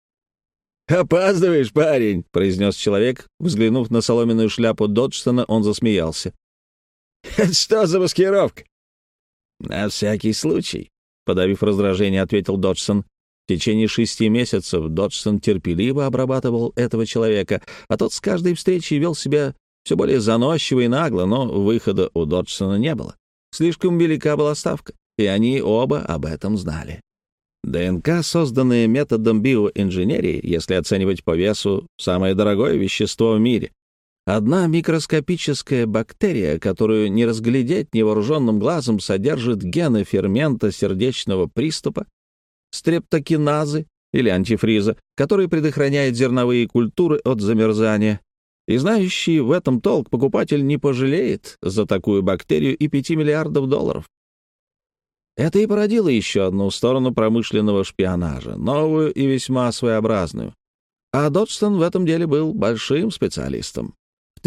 «Опаздываешь, парень», — произнес человек. Взглянув на соломенную шляпу Доджсона, он засмеялся. «Это что за маскировка?» «На всякий случай», — подавив раздражение, ответил Доджсон. В течение 6 месяцев Доджсон терпеливо обрабатывал этого человека, а тот с каждой встречей вел себя все более заносчиво и нагло, но выхода у Доджсона не было. Слишком велика была ставка, и они оба об этом знали. ДНК, созданные методом биоинженерии, если оценивать по весу, самое дорогое вещество в мире. Одна микроскопическая бактерия, которую не разглядеть невооруженным глазом, содержит гены фермента сердечного приступа, стрептокиназы или антифриза, который предохраняет зерновые культуры от замерзания. И знающий в этом толк покупатель не пожалеет за такую бактерию и $5 миллиардов. Это и породило еще одну сторону промышленного шпионажа, новую и весьма своеобразную. А Доджсон в этом деле был большим специалистом. В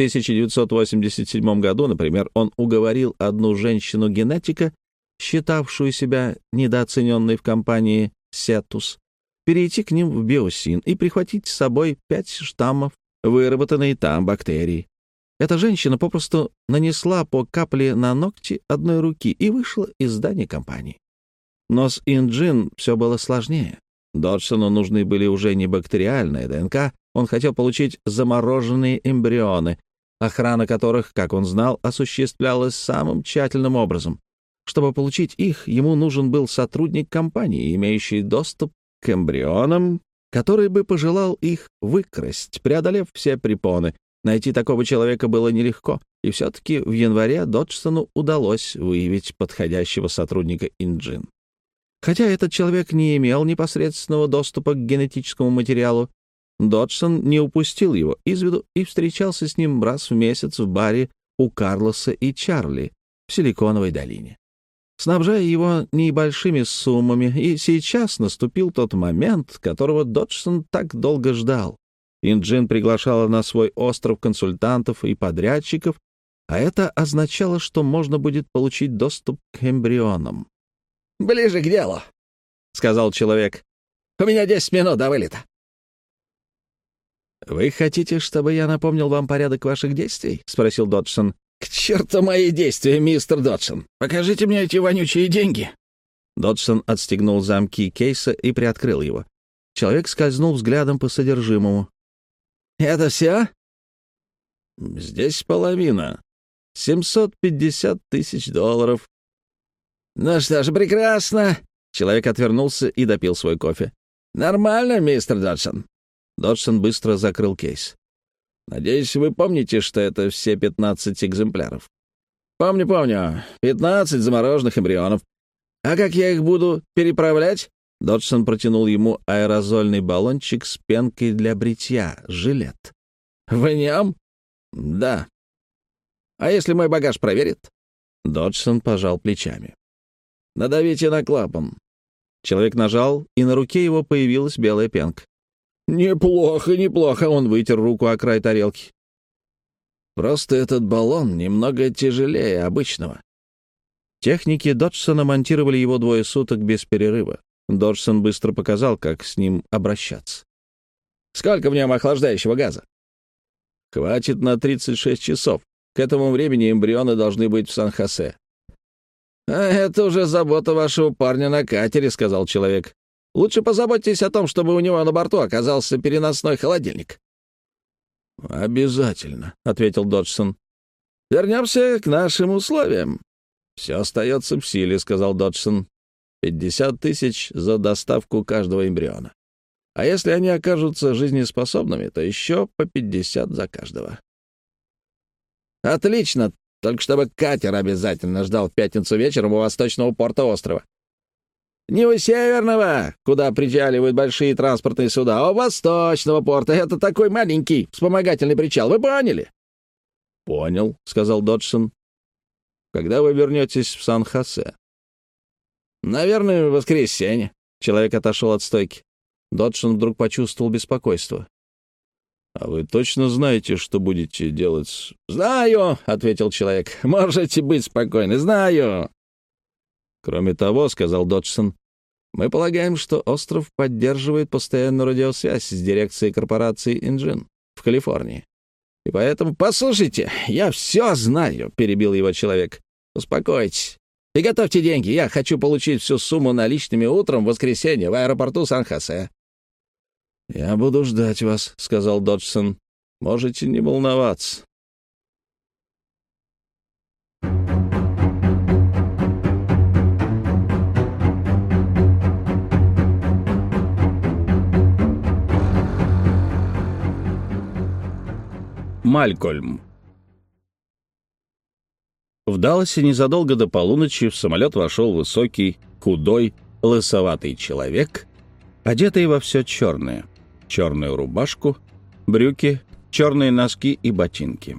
1987 году, например, он уговорил одну женщину-генетика, считавшую себя недооцененной в компании Сетус, перейти к ним в Биосин и прихватить с собой 5 штаммов выработанной там бактерии. Эта женщина попросту нанесла по капле на ногти одной руки и вышла из здания компании. Но с Инджин все было сложнее. Доджсону нужны были уже не бактериальная ДНК, он хотел получить замороженные эмбрионы, охрана которых, как он знал, осуществлялась самым тщательным образом. Чтобы получить их, ему нужен был сотрудник компании, имеющий доступ к эмбрионам, который бы пожелал их выкрасть, преодолев все препоны. Найти такого человека было нелегко, и все-таки в январе Доджсону удалось выявить подходящего сотрудника Инджин. Хотя этот человек не имел непосредственного доступа к генетическому материалу, Доджсон не упустил его из виду и встречался с ним раз в месяц в баре у Карлоса и Чарли в Силиконовой долине, снабжая его небольшими суммами, и сейчас наступил тот момент, которого Доджсон так долго ждал. Инджин приглашала на свой остров консультантов и подрядчиков, а это означало, что можно будет получить доступ к эмбрионам. «Ближе к делу», — сказал человек. «У меня 10 минут до вылета». «Вы хотите, чтобы я напомнил вам порядок ваших действий?» — спросил Доджсон. «К черту мои действия, мистер Доджсон! Покажите мне эти вонючие деньги!» Доджсон отстегнул замки кейса и приоткрыл его. Человек скользнул взглядом по содержимому. «Это все?» «Здесь половина. $750 тысяч». «Ну что ж, прекрасно!» Человек отвернулся и допил свой кофе. «Нормально, мистер Доджсон». Доджсон быстро закрыл кейс. «Надеюсь, вы помните, что это все 15 экземпляров?» «Помню. 15 замороженных эмбрионов. А как я их буду переправлять?» Доджсон протянул ему аэрозольный баллончик с пенкой для бритья, жилет. «В нем?» «Да». «А если мой багаж проверит?» Доджсон пожал плечами. «Надавите на клапан». Человек нажал, и на руке его появилась белая пенка. «Неплохо», — он вытер руку о край тарелки. «Просто этот баллон немного тяжелее обычного». Техники Доджсона монтировали его 2 суток без перерыва. Доджсон быстро показал, как с ним обращаться. «Сколько в нем охлаждающего газа?» «Хватит на 36 часов. К этому времени эмбрионы должны быть в Сан-Хосе». «Это уже забота вашего парня на катере», — сказал человек. «Лучше позаботьтесь о том, чтобы у него на борту оказался переносной холодильник». «Обязательно», — ответил Доджсон. «Вернемся к нашим условиям». «Все остается в силе», — сказал Доджсон. 50 тысяч за доставку каждого эмбриона. А если они окажутся жизнеспособными, то еще по 50 за каждого». «Отлично, только чтобы катер обязательно ждал в пятницу вечером у восточного порта острова. Не у северного, куда причаливают большие транспортные суда, а у восточного порта. Это такой маленький вспомогательный причал, вы поняли?» «Понял», — сказал Доджсон. «Когда вы вернетесь в Сан-Хосе?» «Наверное, в воскресенье». Человек отошел от стойки. Доджсон вдруг почувствовал беспокойство. «А вы точно знаете, что будете делать?» «Знаю», — ответил человек. «Можете быть спокойны, знаю». «Кроме того», — сказал Доджсон, — «мы полагаем, что остров поддерживает постоянную радиосвязь с дирекцией корпорации «Инжин» в Калифорнии. И поэтому...» «Послушайте, я все знаю», — перебил его человек. «Успокойтесь. И готовьте деньги. Я хочу получить всю сумму наличными утром в воскресенье в аэропорту Сан-Хосе». «Я буду ждать вас», — сказал Доджсон. «Можете не волноваться». Малькольм. В Далласе незадолго до полуночи в самолет вошел высокий, худой, лысоватый человек, одетый во все черное. Черную рубашку, брюки, черные носки и ботинки.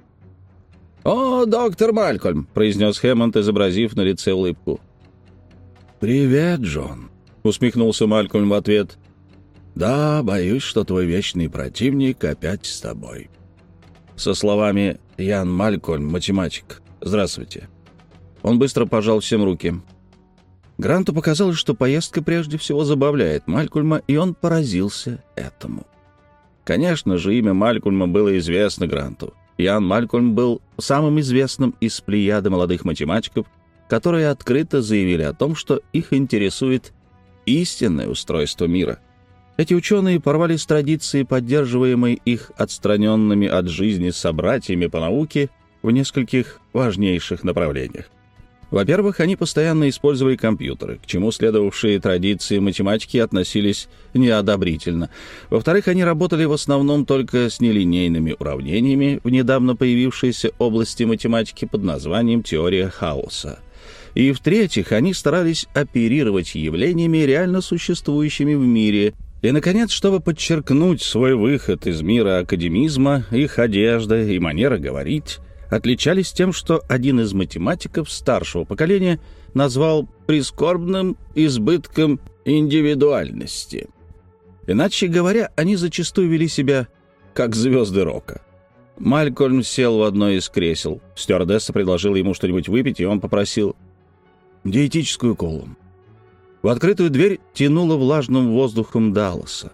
«О, доктор Малькольм», — произнес Хэммонд, изобразив на лице улыбку. «Привет, Джон», — усмехнулся Малькольм в ответ. «Да, боюсь, что твой вечный противник опять с тобой». Со словами «Ян Малькольм, математик. Здравствуйте». Он быстро пожал всем руки. Гранту показалось, что поездка прежде всего забавляет Малькольма, и он поразился этому. Конечно же, имя Малькольма было известно Гранту. Ян Малькольм был самым известным из плеяды молодых математиков, которые открыто заявили о том, что их интересует истинное устройство мира. Эти ученые порвали с традицией, поддерживаемой их отстраненными от жизни собратьями по науке в нескольких важнейших направлениях. Во-первых, они постоянно использовали компьютеры, к чему следовавшие традиции математики относились неодобрительно. Во-вторых, они работали в основном только с нелинейными уравнениями в недавно появившейся области математики под названием теория хаоса. И в-третьих, они старались оперировать явлениями, реально существующими в мире. И, наконец, чтобы подчеркнуть свой выход из мира академизма, их одежда и манера говорить отличались тем, что один из математиков старшего поколения назвал прискорбным избытком индивидуальности. Иначе говоря, они зачастую вели себя как звезды рока. Малькольм сел в одно из кресел. Стюардесса предложила ему что-нибудь выпить, и он попросил диетическую колу. В открытую дверь тянуло влажным воздухом Далласа.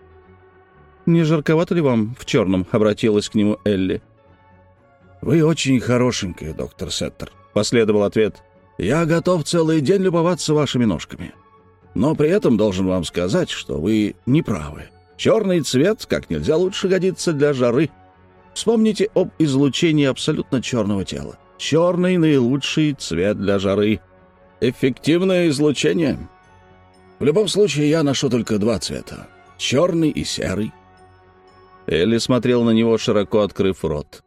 «Не жарковато ли вам в черном?» — обратилась к нему Элли. «Вы очень хорошенькая, доктор Сеттер», — последовал ответ. Я готов целый день любоваться вашими ножками. Но при этом должен вам сказать, что вы не правы. Черный цвет как нельзя лучше годится для жары. Вспомните об излучении абсолютно черного тела. Черный — наилучший цвет для жары. Эффективное излучение. В любом случае, я ношу только два цвета — черный и серый». Элли смотрел на него, широко открыв рот.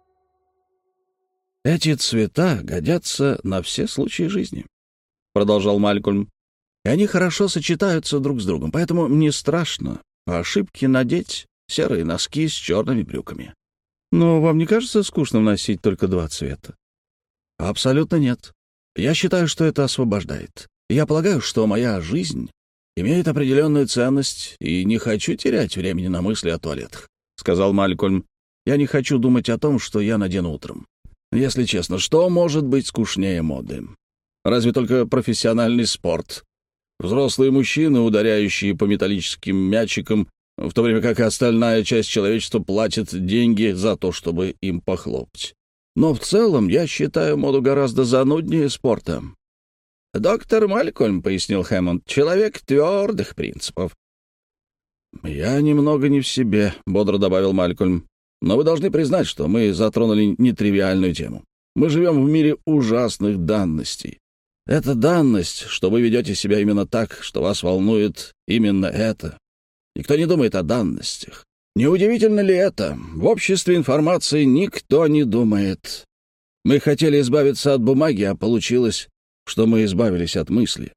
«Эти цвета годятся на все случаи жизни», — продолжал Малькольм. «И они хорошо сочетаются друг с другом, поэтому мне страшно по ошибке надеть серые носки с черными брюками». «Но вам не кажется скучным носить только два цвета?» «Абсолютно нет. Я считаю, что это освобождает. Я полагаю, что моя жизнь имеет определенную ценность, и не хочу терять времени на мысли о туалетах», — сказал Малькольм. «Я не хочу думать о том, что я надену утром. Если честно, что может быть скучнее моды? Разве только профессиональный спорт. Взрослые мужчины, ударяющие по металлическим мячикам, в то время как остальная часть человечества платит деньги за то, чтобы им похлопать. Но в целом я считаю моду гораздо зануднее спорта». «Доктор Малькольм», — пояснил Хэммонд, — «человек твердых принципов». «Я немного не в себе», — бодро добавил Малькольм. «Но вы должны признать, что мы затронули нетривиальную тему. Мы живем в мире ужасных данностей. Это данность, что вы ведете себя именно так, что вас волнует именно это. Никто не думает о данностях. Неудивительно ли это? В обществе информации никто не думает. Мы хотели избавиться от бумаги, а получилось, что мы избавились от мысли».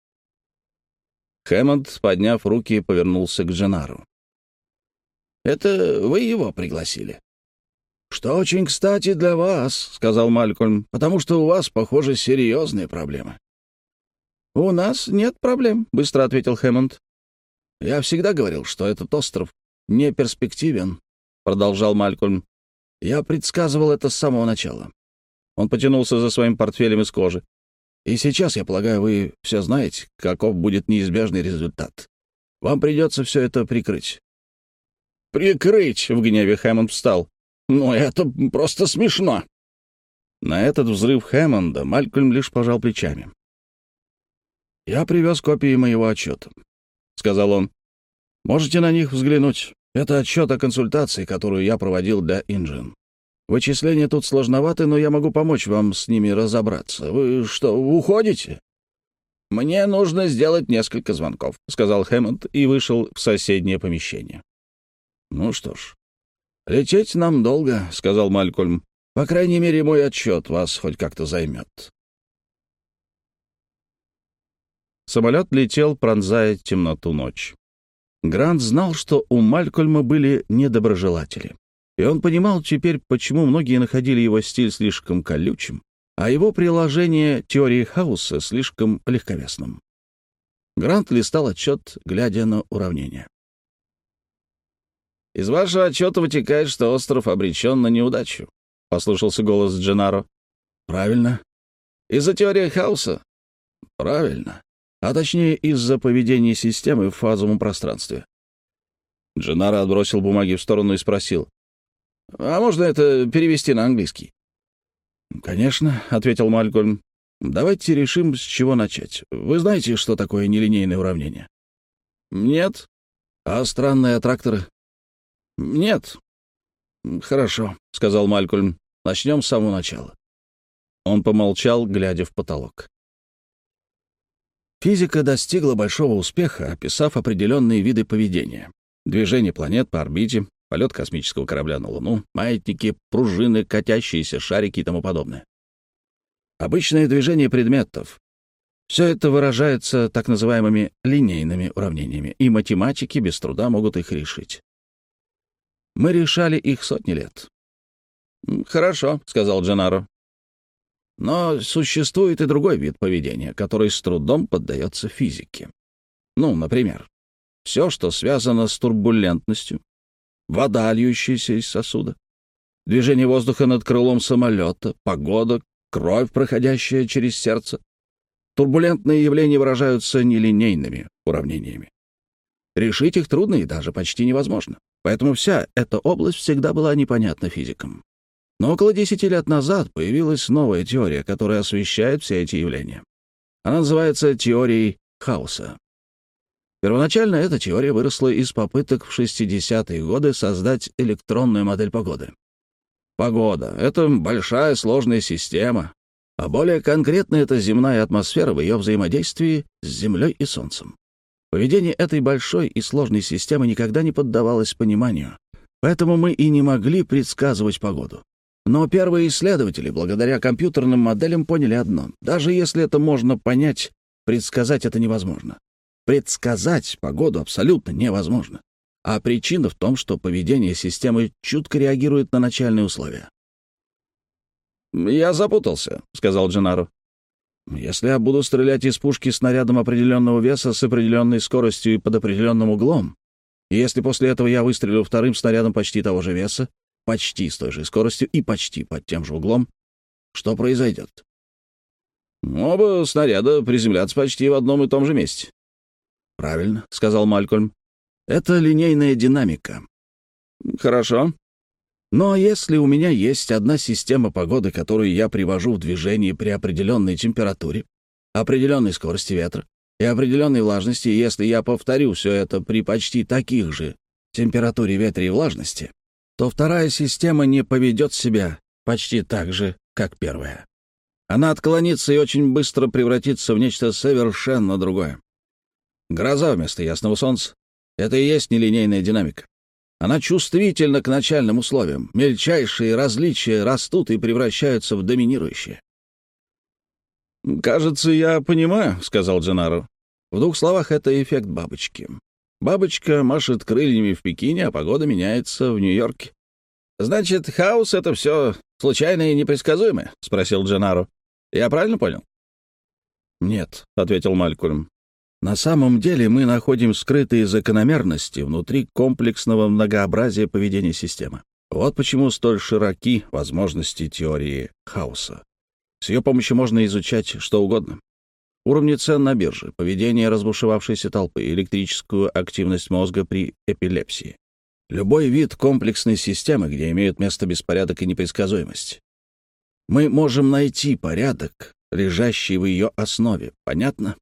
Хэммонд, подняв руки, повернулся к Дженару. «Это вы его пригласили?» «Что очень кстати для вас», — сказал Малькольм, «потому что у вас, похоже, серьезные проблемы». «У нас нет проблем», — быстро ответил Хэммонд. «Я всегда говорил, что этот остров не перспективен», — продолжал Малькольм. «Я предсказывал это с самого начала». Он потянулся за своим портфелем из кожи. «И сейчас, я полагаю, вы все знаете, каков будет неизбежный результат. Вам придется все это прикрыть». «Прикрыть!» — в гневе Хэммонд встал. «Ну, это просто смешно!» На этот взрыв Хэммонда Малькольм лишь пожал плечами. «Я привез копии моего отчета», — сказал он. «Можете на них взглянуть. Это отчет о консультации, которую я проводил для Инжин. Вычисления тут сложноваты, но я могу помочь вам с ними разобраться. Вы что, уходите?» «Мне нужно сделать несколько звонков», — сказал Хэммонд и вышел в соседнее помещение. «Ну что ж, лететь нам долго», — сказал Малькольм. «По крайней мере, мой отчет вас хоть как-то займет». Самолет летел, пронзая темноту ночи. Грант знал, что у Малькольма были недоброжелатели. И он понимал теперь, почему многие находили его стиль слишком колючим, а его приложение теории хаоса слишком легковесным. Грант листал отчет, глядя на уравнение. «Из вашего отчета вытекает, что остров обречен на неудачу», — послышался голос Дженаро. «Правильно. Из-за теории хаоса?» «Правильно. А точнее, из-за поведения системы в фазовом пространстве». Дженаро отбросил бумаги в сторону и спросил. «А можно это перевести на английский?» «Конечно», — ответил Малькольм. «Давайте решим, с чего начать. Вы знаете, что такое нелинейное уравнение?» «Нет». «А странные аттракторы?» «Нет». «Хорошо», — сказал Малькольм. «Начнем с самого начала». Он помолчал, глядя в потолок. Физика достигла большого успеха, описав определенные виды поведения. Движение планет по орбите, полет космического корабля на Луну, маятники, пружины, катящиеся шарики и тому подобное. Обычное движение предметов. Все это выражается так называемыми линейными уравнениями, и математики без труда могут их решить. Мы решали их сотни лет. «Хорошо», — сказал Дженаро. «Но существует и другой вид поведения, который с трудом поддается физике. Ну, например, все, что связано с турбулентностью, вода, льющаяся из сосуда, движение воздуха над крылом самолета, погода, кровь, проходящая через сердце. Турбулентные явления выражаются нелинейными уравнениями. Решить их трудно и даже почти невозможно. Поэтому вся эта область всегда была непонятна физикам. Но около 10 лет назад появилась новая теория, которая освещает все эти явления. Она называется теорией хаоса. Первоначально эта теория выросла из попыток в 60-е годы создать электронную модель погоды. Погода — это большая сложная система, а более конкретно это земная атмосфера в ее взаимодействии с Землей и Солнцем. Поведение этой большой и сложной системы никогда не поддавалось пониманию, поэтому мы и не могли предсказывать погоду. Но первые исследователи, благодаря компьютерным моделям, поняли одно: даже если это можно понять, предсказать это невозможно. Предсказать погоду абсолютно невозможно. А причина в том, что поведение системы чутко реагирует на начальные условия. «Я запутался», — сказал Дженаро. «Если я буду стрелять из пушки снарядом определенного веса с определенной скоростью и под определенным углом, и если после этого я выстрелю вторым снарядом почти того же веса, почти с той же скоростью и почти под тем же углом, что произойдет?» «Оба снаряда приземлятся почти в одном и том же месте». «Правильно», — сказал Малькольм. «Это линейная динамика». «Хорошо. Но если у меня есть одна система погоды, которую я привожу в движение при определенной температуре, определенной скорости ветра и определенной влажности, и если я повторю все это при почти таких же температуре, ветре и влажности, то вторая система не поведет себя почти так же, как первая. Она отклонится и очень быстро превратится в нечто совершенно другое. Гроза вместо ясного солнца — это и есть нелинейная динамика. Она чувствительна к начальным условиям. Мельчайшие различия растут и превращаются в доминирующие. «Кажется, я понимаю», — сказал Дженаро. В двух словах, это эффект бабочки. Бабочка машет крыльями в Пекине, а погода меняется в Нью-Йорке. «Значит, хаос — это все случайное и непредсказуемое?» — спросил Дженаро. «Я правильно понял?» «Нет», — ответил Малькольм. «На самом деле мы находим скрытые закономерности внутри комплексного многообразия поведения системы. Вот почему столь широки возможности теории хаоса. С ее помощью можно изучать что угодно. Уровни цен на бирже, поведение разбушевавшейся толпы, электрическую активность мозга при эпилепсии. Любой вид комплексной системы, где имеют место беспорядок и непредсказуемость. Мы можем найти порядок, лежащий в ее основе. Понятно?»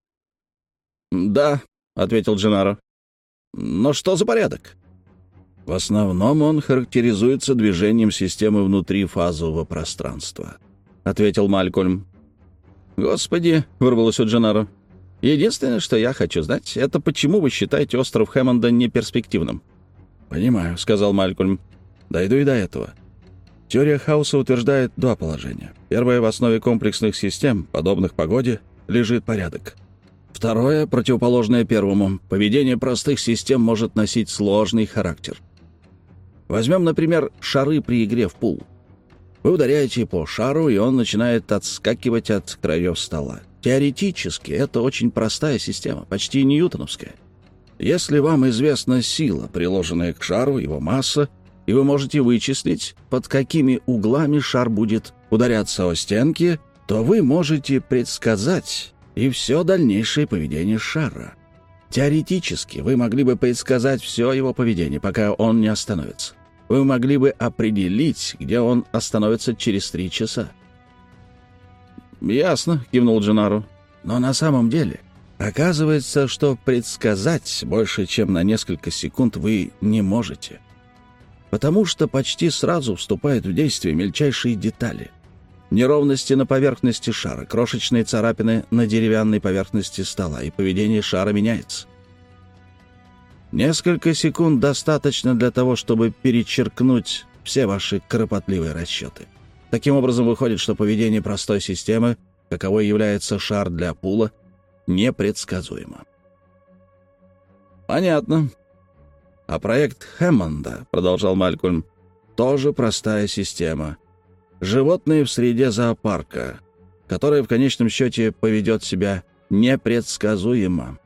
«Да», — ответил Дженаро. «Но что за порядок?» «В основном он характеризуется движением системы внутри фазового пространства», — ответил Малькольм. «Господи», — вырвалось у Дженаро. «Единственное, что я хочу знать, это почему вы считаете остров Хэммонда неперспективным?» «Понимаю», — сказал Малькольм. «Дойду и до этого. Теория хаоса утверждает два положения. Первое: в основе комплексных систем, подобных погоде, лежит порядок. Второе, противоположное первому: поведение простых систем может носить сложный характер. Возьмем, например, шары при игре в пул. Вы ударяете по шару, и он начинает отскакивать от краев стола. Теоретически это очень простая система, почти ньютоновская. Если вам известна сила, приложенная к шару, его масса, и вы можете вычислить, под какими углами шар будет ударяться о стенки, то вы можете предсказать и все дальнейшее поведение шара. Теоретически вы могли бы предсказать все его поведение, пока он не остановится. Вы могли бы определить, где он остановится через 3 часа. «Ясно», — кивнул Дженаро. «Но на самом деле оказывается, что предсказать больше, чем на несколько секунд вы не можете. Потому что почти сразу вступают в действие мельчайшие детали. Неровности на поверхности шара, крошечные царапины на деревянной поверхности стола, и поведение шара меняется. Несколько секунд достаточно для того, чтобы перечеркнуть все ваши кропотливые расчеты. Таким образом, выходит, что поведение простой системы, каковой является шар для пула, непредсказуемо». «Понятно». «А проект Хэммонда, — продолжал Малькольм, — тоже простая система. Животные в среде зоопарка, которая в конечном счете поведет себя непредсказуемо».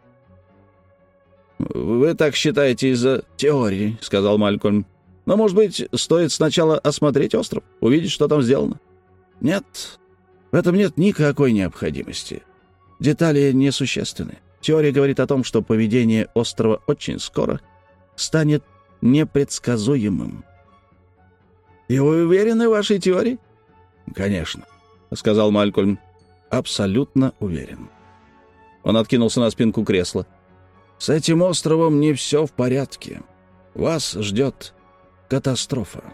«Вы так считаете из-за теории, — сказал Малькольм. — но, может быть, стоит сначала осмотреть остров, увидеть, что там сделано?» «Нет, в этом нет никакой необходимости. Детали несущественны. Теория говорит о том, что поведение острова очень скоро станет непредсказуемым». И вы уверены в вашей теории? «Конечно», — сказал Малькольм. «Абсолютно уверен». Он откинулся на спинку кресла. «С этим островом не все в порядке. Вас ждет катастрофа».